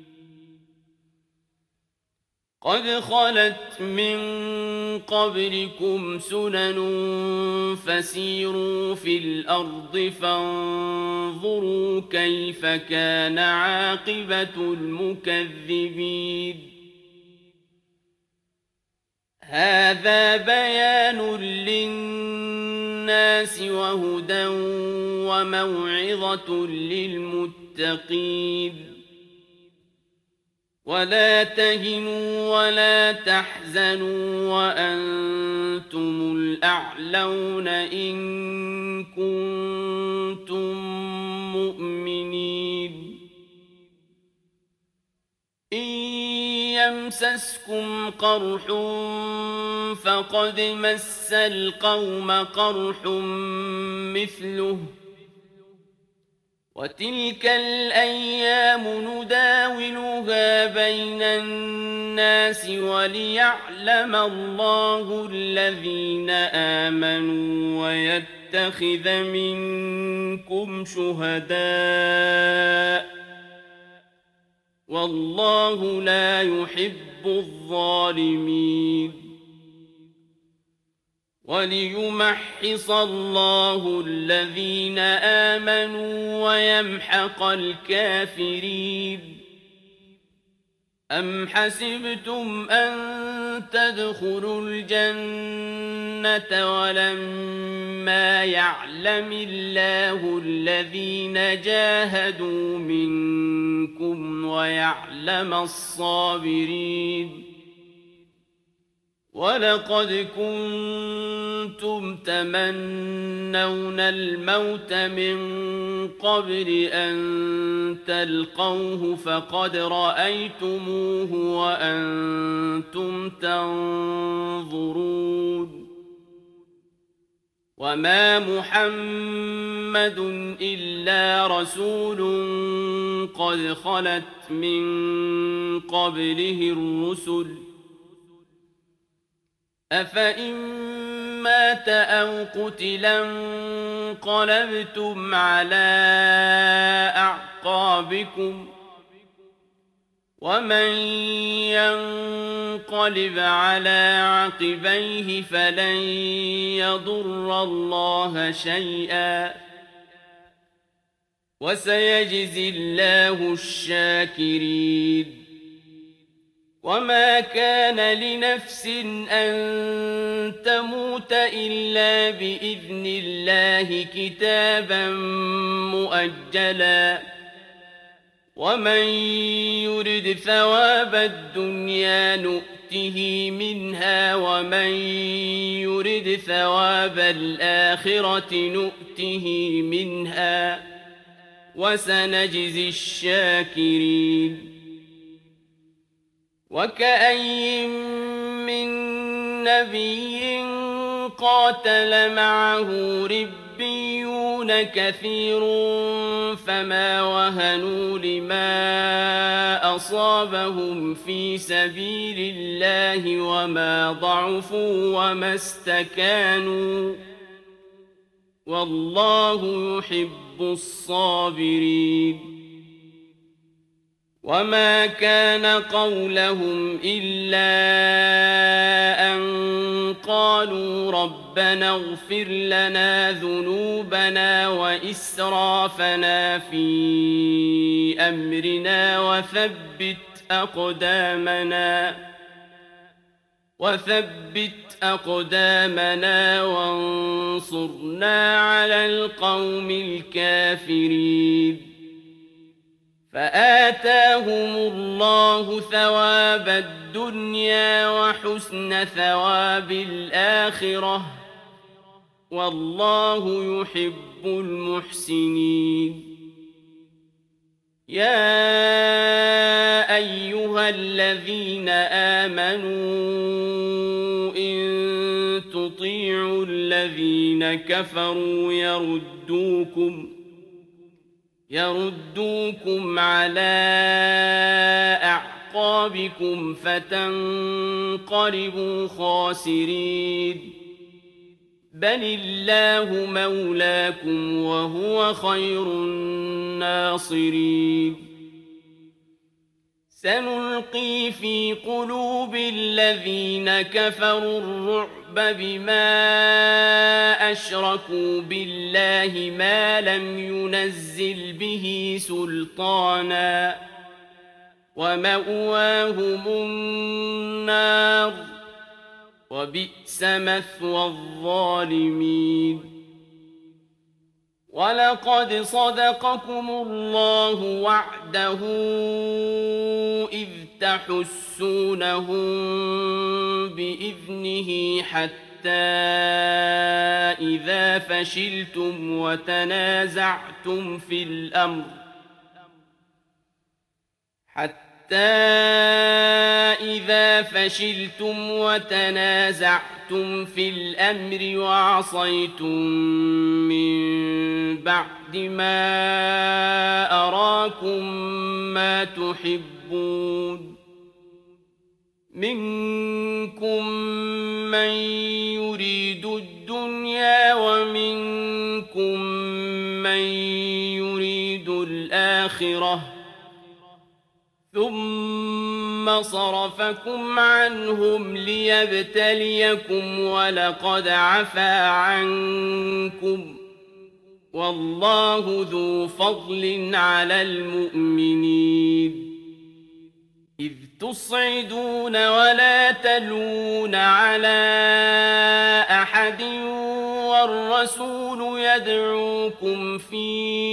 قد خلت من قبلكم سنن فسيروا في الأرض فانظروا كيف كان عاقبة المكذبين هذا بيان للناس وهدى وموعظة للمتقين ولا تهنوا ولا تحزنوا وأنتم الأعلون إن كنتم مؤمنين إن يمسسكم قرح فقد مس القوم قرح مثله وتلك الأيام نداولها بين الناس وليعلم الله الذين آمنوا ويتخذ منكم شهداء والله لا يحب الظالمين وليمحص الله الذين آمنوا ويمحق الكافرين أم حسبتم أن تدخلوا الجنة ولما يعلم الله الذين جاهدوا منكم ويعلم الصابرين ولقد كنتم تمنون الموت من قبل أن تلقوه فقد رأيتموه وأنتم تنظرون وما محمد إلا رسول قد خلت من قبله الرسل أفإن مات أو قتلا انقلبتم على أعقابكم ومن ينقلب على عقبيه فلن يضر الله شيئا وسيجزي الله الشاكرين وما كان لنفس أن تموت إلا بإذن الله كتابا مؤجلا ومن يرد ثواب الدنيا نؤته منها ومن يرد ثواب الآخرة نؤته منها وسنجزي الشاكرين وكأين من نبي قاتل معه ربيون كثير فما وهنوا لما أصابهم في سبيل الله وما ضعفوا وما استكانوا والله يحب الصابرين وما كان قولهم إلا أن قالوا ربنا اغفر لنا ذنوبنا وإسرافنا في أمرنا وثبت أقدامنا وانصرنا على القوم الكافرين فآتاهم الله ثواب الدنيا وحسن ثواب الآخرة والله يحب المحسنين يا أيها الذين آمنوا إن تطيعوا الذين كفروا يردوكم على أعقابكم فتنقلبوا خاسرين بل الله مولاكم وهو خير الناصرين سنلقي في قلوب الذين كفروا الرعب بما أشركوا بالله ما لم ينزل به سلطانا ومأواهم النار وبئس مثوى الظالمين ولقد صدقكم الله وعده إذ تحسونهم بإذنه حتى إذا فشلتم وتنازعتم في الأمر وعصيتم من بعد ما أراكم ما تحبون منكم من يريد الدنيا ومنكم من يريد الآخرة ثم صرفكم عنهم ليبتليكم ولقد عفا عنكم والله ذو فضل على المؤمنين إذ تصعدون ولا تلوون على أحد والرسول يدعوكم في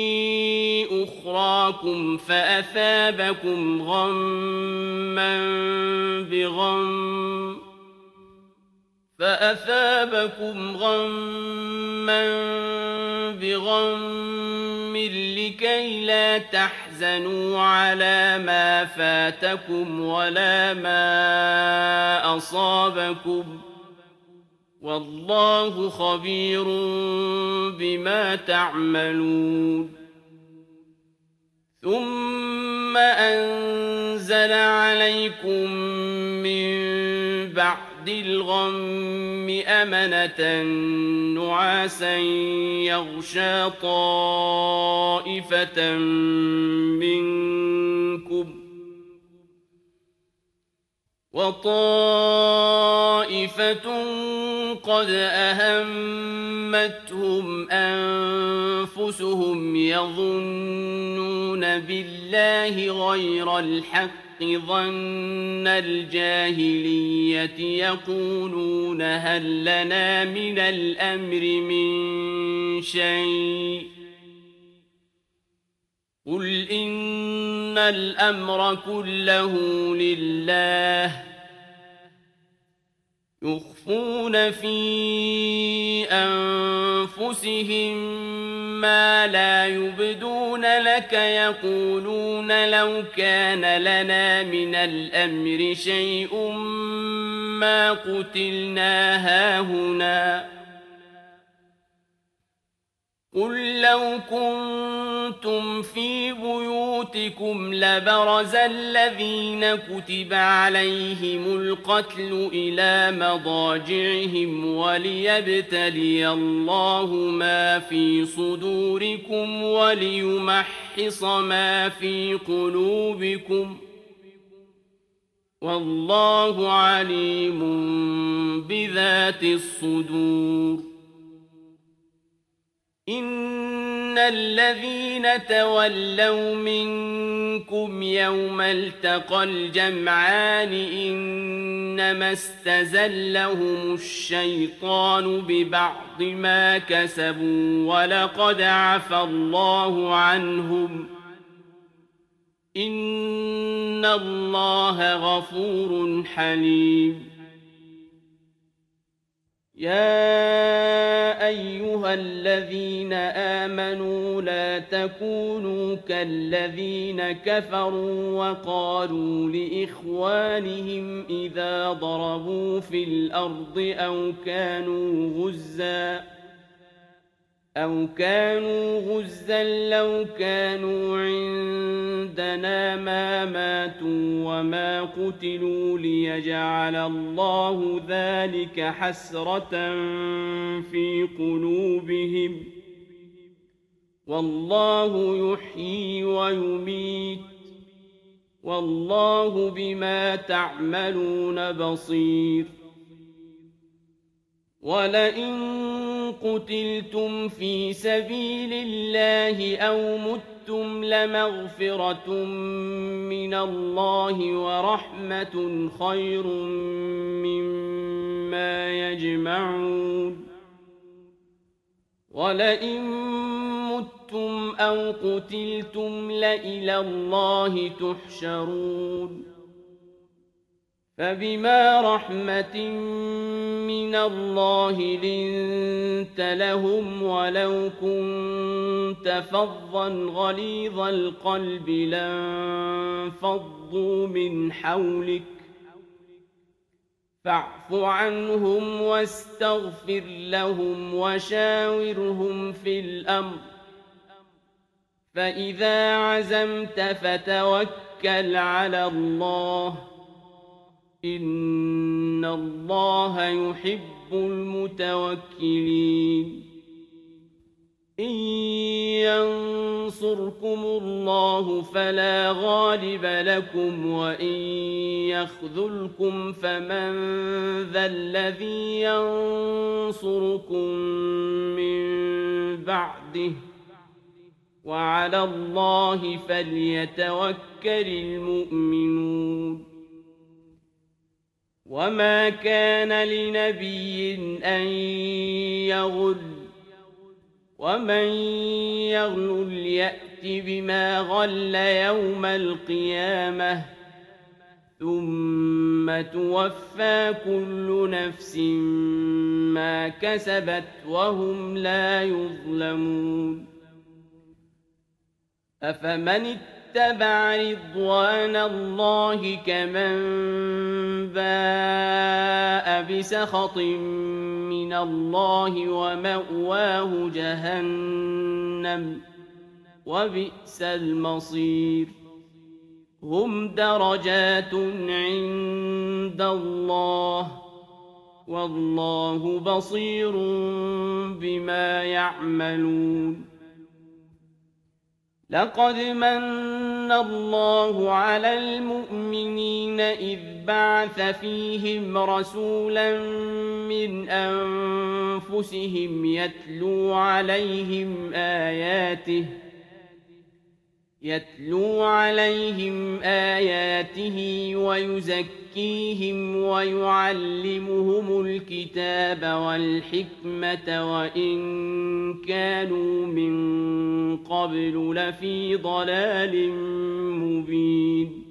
أخراكم فأثابكم غما بغم لكي لا تحزنوا على ما فاتكم ولا ما أصابكم والله خبير بما تعملون ثم أنزل عليكم من بعد الغم أمنة نعاسا يغشى طائفة منكم وطائفة قد أهمتهم أنفسهم يظنون بالله غير الحق ظن الجاهلية يقولون هل لنا من الأمر من شيء قل إن الأمر كله لله يخفون في أنفسهم ما لا يبدون لك يقولون لو كان لنا من الأمر شيء ما قتلنا هاهنا قل لو كنتم في بيوتكم لبرز الذين كتب عليهم القتل إلى مضاجعهم وليبتلي الله ما في صدوركم وليمحص ما في قلوبكم والله عليم بذات الصدور إن الذين تولوا منكم يوم التقى الجمعان إنما استزلهم الشيطان ببعض ما كسبوا ولقد عفا الله عنهم إن الله غفور حليم يا أيها الذين آمنوا لا تكونوا كالذين كفروا وقالوا لإخوانهم إذا ضربوا في الأرض أو كانوا غزا لو كانوا عندنا ما ماتوا وما قتلوا ليجعل الله ذلك حسرة في قلوبهم والله يحيي ويميت والله بما تعملون بصير ولئن قتلتم في سبيل الله أو متم لمغفرة من الله ورحمة خير مما يجمعون وَلَئِن مُّتُّمْ أَوْ قُتِلْتُمْ لَإِلَى اللَّهِ تُحْشَرُونَ فَبِمَا رَحْمَةٍ مِّنَ اللَّهِ لِنتَ لَهُمْ وَلَوْ كُنتَ فَظًّا غَلِيظَ الْقَلْبِ لَانفَضُّوا مِنْ حَوْلِكَ فاعف عنهم واستغفر لهم وشاورهم في الأمر فإذا عزمت فتوكل على الله إن الله يحب المتوكلين إن ينصركم الله فلا غالب لكم وإن يخذلكم فمن ذا الذي ينصركم من بعده وعلى الله فليتوكل المؤمنون وما كان لنبي أن يغل ومن يغل يأت بما غل يوم القيامة ثم توفى كل نفس ما كسبت وهم لا يظلمون أفمن اتبع رضوان الله كمن باء بسخط من الله ومأواه جهنم وبئس المصير هم درجات عند الله والله بصير بما يعملون لقد من الله على المؤمنين إذ بعث فيهم رسولا من أنفسهم يتلو عليهم آياته ويزكيهم ويعلمهم الكتاب والحكمة وإن كانوا من قبل لفي ضلال مبين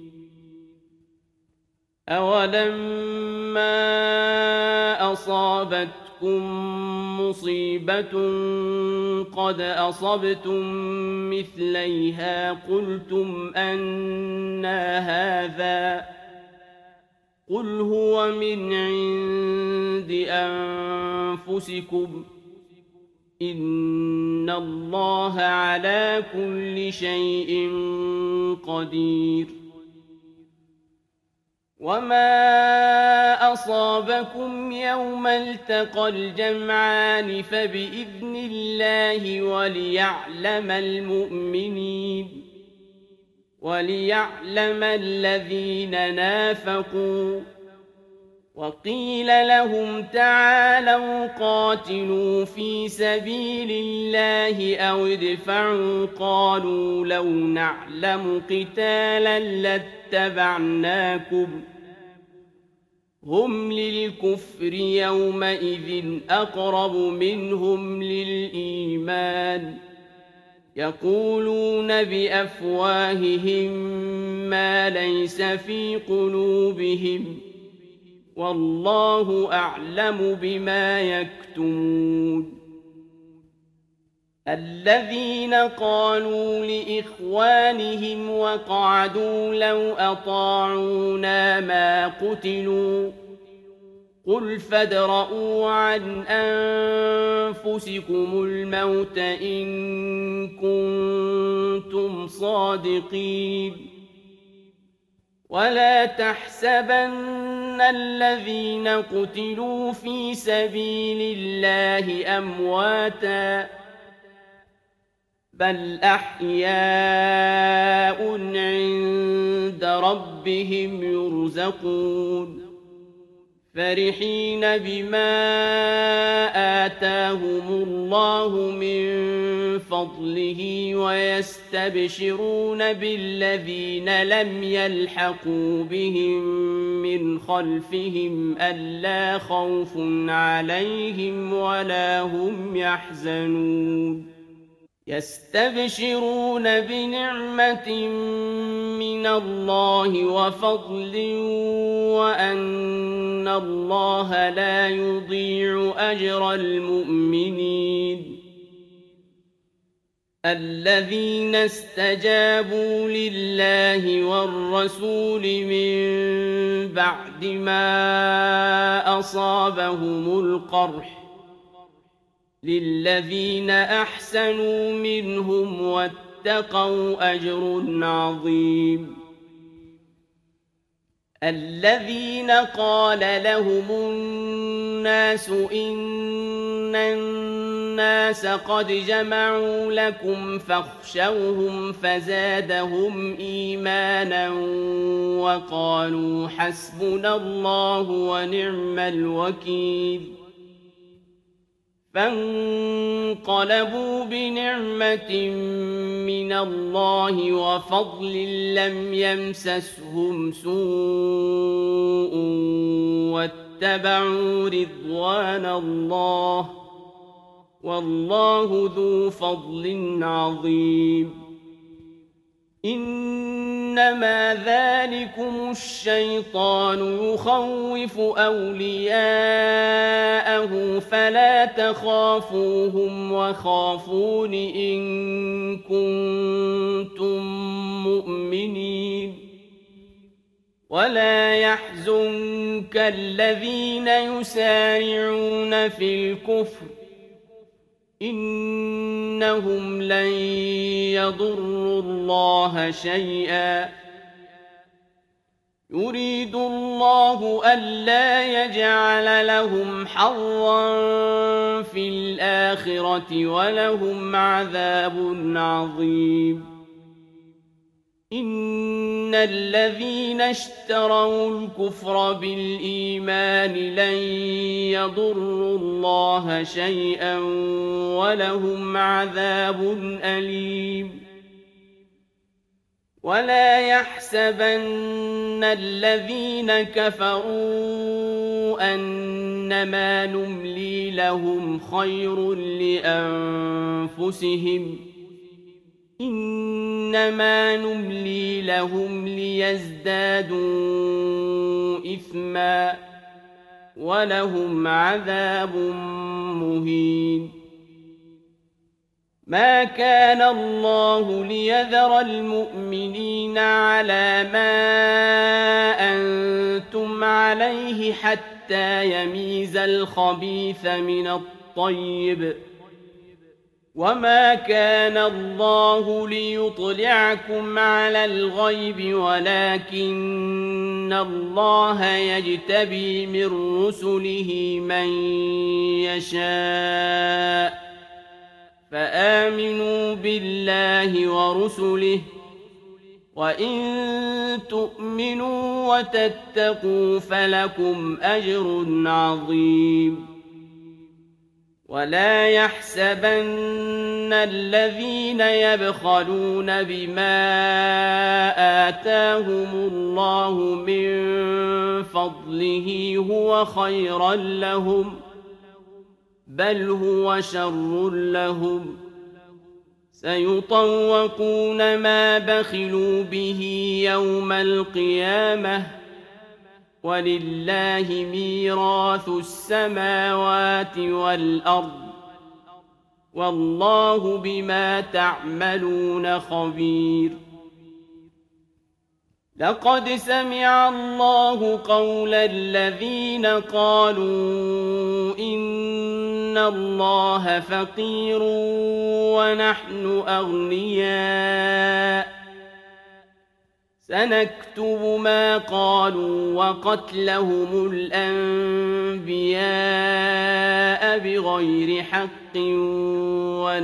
أولما أصابتكم مصيبة قد أصبتم مثليها قلتم أنى هذا قل هو من عند أنفسكم إن الله على كل شيء قدير وما أصابكم يوم التقى الجمعان فبإذن الله وليعلم الذين نافقوا وقيل لهم تعالوا قاتلوا في سبيل الله أو ادفعوا قالوا لو نعلم قتالا لاتبعناكم هم للكفر يومئذ أقرب منهم للإيمان يقولون بأفواههم ما ليس في قلوبهم والله أعلم بما يكتمون الذين قالوا لإخوانهم وقعدوا لو أطاعونا ما قتلوا قل فادرءوا عن أنفسكم الموت إن كنتم صادقين ولا تحسبن الذين قتلوا في سبيل الله أمواتا بل أحياء عند ربهم يرزقون فرحين بما آتاهم الله من فضله ويستبشرون بالذين لم يلحقوا بهم من خلفهم ألا خوف عليهم ولا هم يحزنون يستبشرون بنعمة من الله وفضل وأن الله لا يضيع أجر المؤمنين الذين استجابوا لله والرسول من بعد ما أصابهم القرح للذين أحسنوا منهم واتقوا أجر عظيم الذين قال لهم الناس إن الناس قد جمعوا لكم فاخشوهم فزادهم إيمانا وقالوا حسبنا الله ونعم الوكيل فانقلبوا بنعمة من الله وفضل لم يمسسهم سوء واتبعوا رضوان الله والله ذو فضل عظيم إنما ذلكم الشيطان يخوف أولياءه فلا تخافوهم وخافون إن كنتم مؤمنين ولا يحزنك الذين يسارعون في الكفر إنهم لن يضروا الله شيئا يريد الله ألا يجعل لهم حظا في الآخرة ولهم عذاب عظيم إن الذين اشتروا الكفر بالإيمان لن يضروا الله شيئا ولهم عذاب أليم ولا يحسبن الذين كفروا أنما نملي لهم خير لأنفسهم إنما نملي لهم ليزدادوا إثما ولهم عذاب مهين ما كان الله ليذر المؤمنين على ما أنتم عليه حتى يميز الخبيث من الطيب وما كان الله ليطلعكم على الغيب ولكن الله يجتبي من رسله من يشاء فآمنوا بالله ورسله وإن تؤمنوا وتتقوا فلكم أجر عظيم ولا يحسبن الذين يبخلون بما آتاهم الله من فضله هو خيرا لهم بل هو شر لهم سيطوقون ما بخلوا به يوم القيامة ولله ميراث السماوات والأرض والله بما تعملون خبير لقد سمع الله قول الذين قالوا إن الله فقير ونحن أغنياء سنكتب ما قالوا وقتلهم الأنبياء بغير حق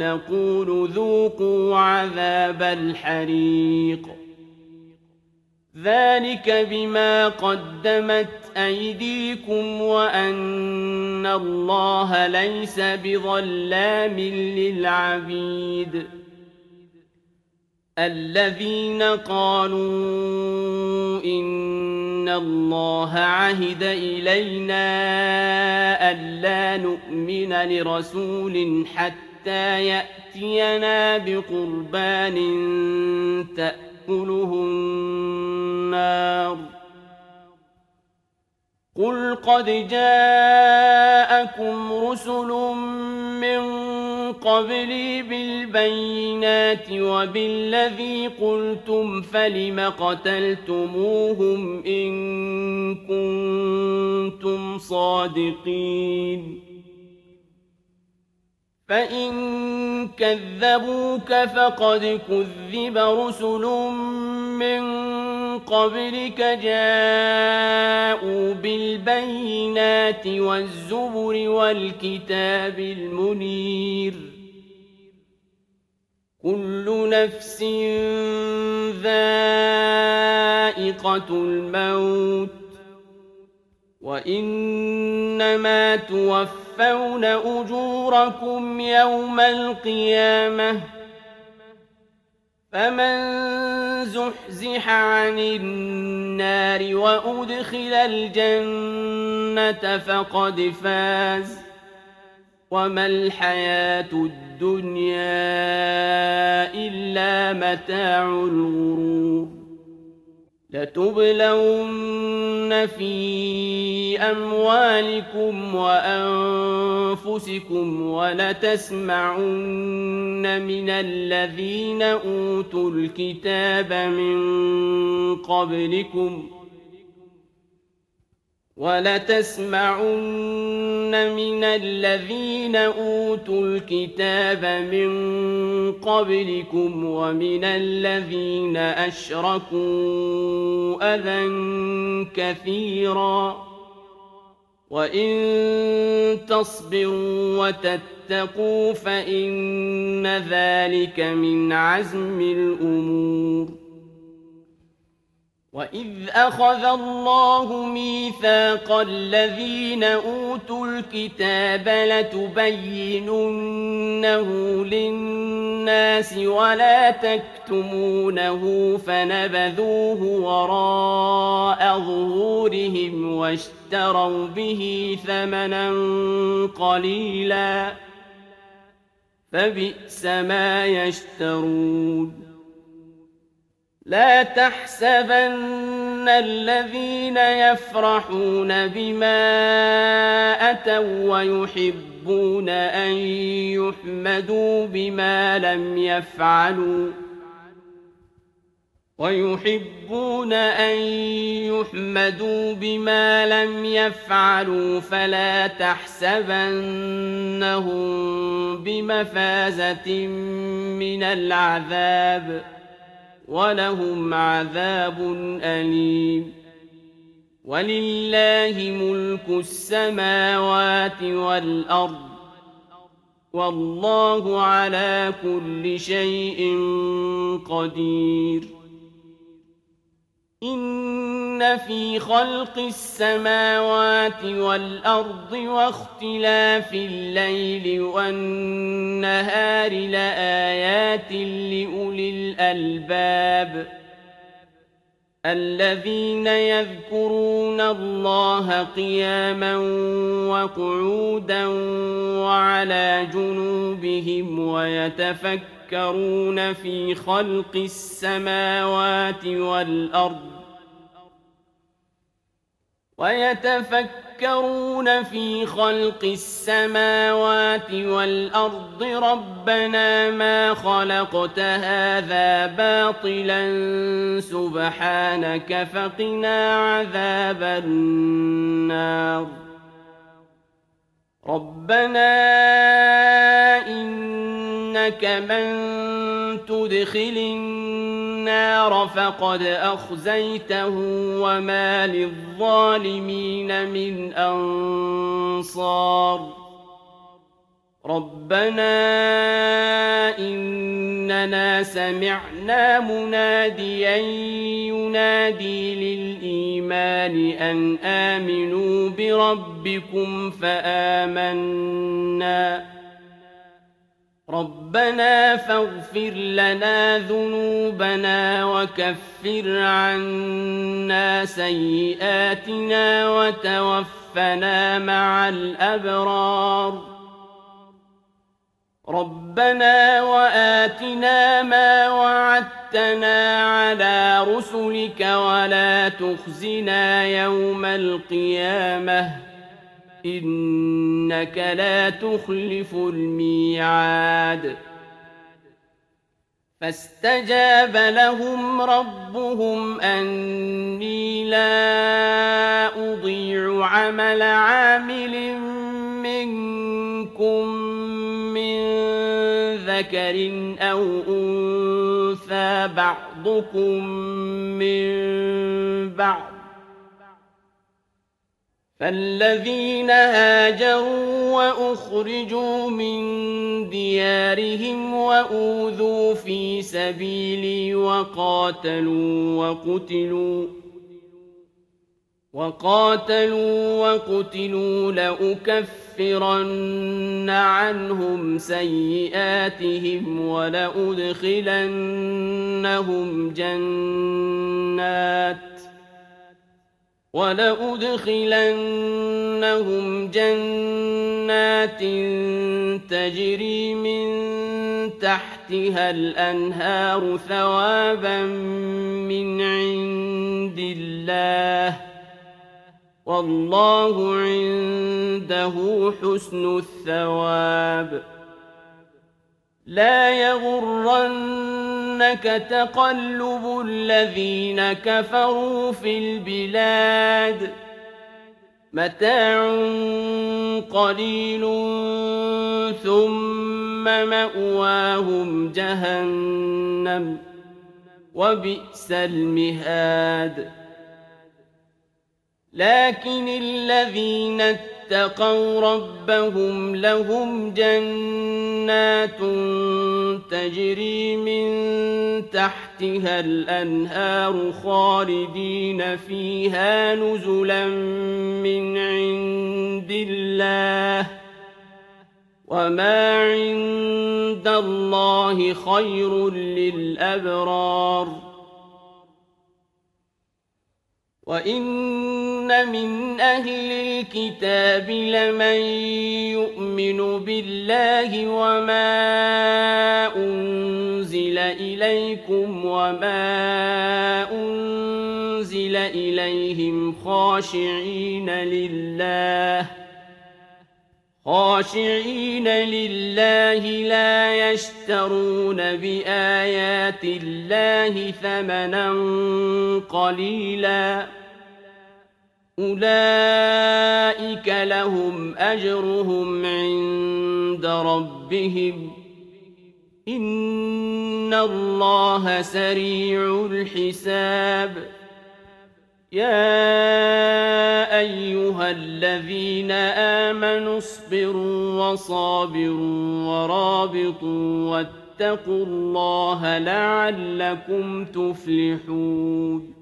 ونقول ذوقوا عذاب الحريق ذلك بما قدمت أيديكم وأن الله ليس بظلام للعبيد الذين قالوا إن الله عهد إلينا ألا نؤمن لرسول حتى يأتينا بقربان تأكله النار قل قد جاءكم رسل من قبلي بالبينات وبالذي قلتم فلم قتلتموهم إن كنتم صادقين فإن كذبوك فقد كذب رسل من قبلك جاءوا بالبينات والزبر والكتاب المنير كل نفس ذائقة الموت وإنما توفون أجوركم يوم القيامة فمن زحزح عن النار وأدخل الجنة فقد فاز وما الحياة الدنيا إلا متاع الغرور لتبلون في أموالكم وأنفسكم ولتسمعن من الذين أوتوا الكتاب من قبلكم ومن الذين أشركوا أذى كثيرا وإن تصبروا وتتقوا فإن ذلك من عزم الأمور وإذ أخذ الله ميثاق الذين أوتوا الكتاب لتبيننه للناس ولا تكتمونه فنبذوه وراء ظهورهم واشتروا به ثمنا قليلا فبئس ما يشترون لا تحسبن الذين يفرحون بما أتوا ويحبون أن يحمدوا بما لم يفعلوا فلا تحسبنهم بمفازة من العذاب ولهم عذاب أليم ولله ملك السماوات والأرض والله على كل شيء قدير إن في خلق السماوات والأرض واختلاف الليل والنهار لآيات لأولي الألباب الذين يذكرون الله قياما وقعودا وعلى جنوبهم ويتفكرون في خلق السماوات والأرض ربنا ما خلقت هذا باطلا سبحانك فقنا عذاب النار ربنا إنك من تدخل النار فقد أخزيته وما للظالمين من أنصار ربنا إننا سمعنا مناديا ينادي للإيمان أن آمنوا بربكم فآمنا ربنا فاغفر لنا ذنوبنا وكفر عنا سيئاتنا وتوفنا مع الأبرار ربنا وآتنا ما وعدتنا على رسلك ولا تخزنا يوم القيامة إنك لا تخلف الميعاد فاستجاب لهم ربهم أني لا أضيع عمل عامل منكم من ذكر أو أنثى بعضكم من بعض فالذين هاجروا وأخرجوا من ديارهم وأوذوا في سبيلي وقاتلوا وقتلوا لأكفرن عنهم سيئاتهم ولأدخلنهم جنات تجري من تحتها الأنهار ثوابا من عند الله والله عنده حسن الثواب لا يغرنك تقلب الذين كفروا في البلاد متاع قليل ثم مأواهم جهنم وبئس المهاد لكن الذين اتقوا ربهم لهم جنات تجري من تحتها الأنهار خالدين فيها نزلا من عند الله وما عند الله خير للأبرار وإن من أهل الكتاب لمن يؤمن بالله وما أنزل إليكم وما أنزل إليهم خاشعين لله لا يشترون بآيات الله ثمنا قليلا أولئك لهم أجرهم عند ربهم إن الله سريع الحساب يا أيها الذين آمنوا اصبروا وصابروا ورابطوا واتقوا الله لعلكم تفلحون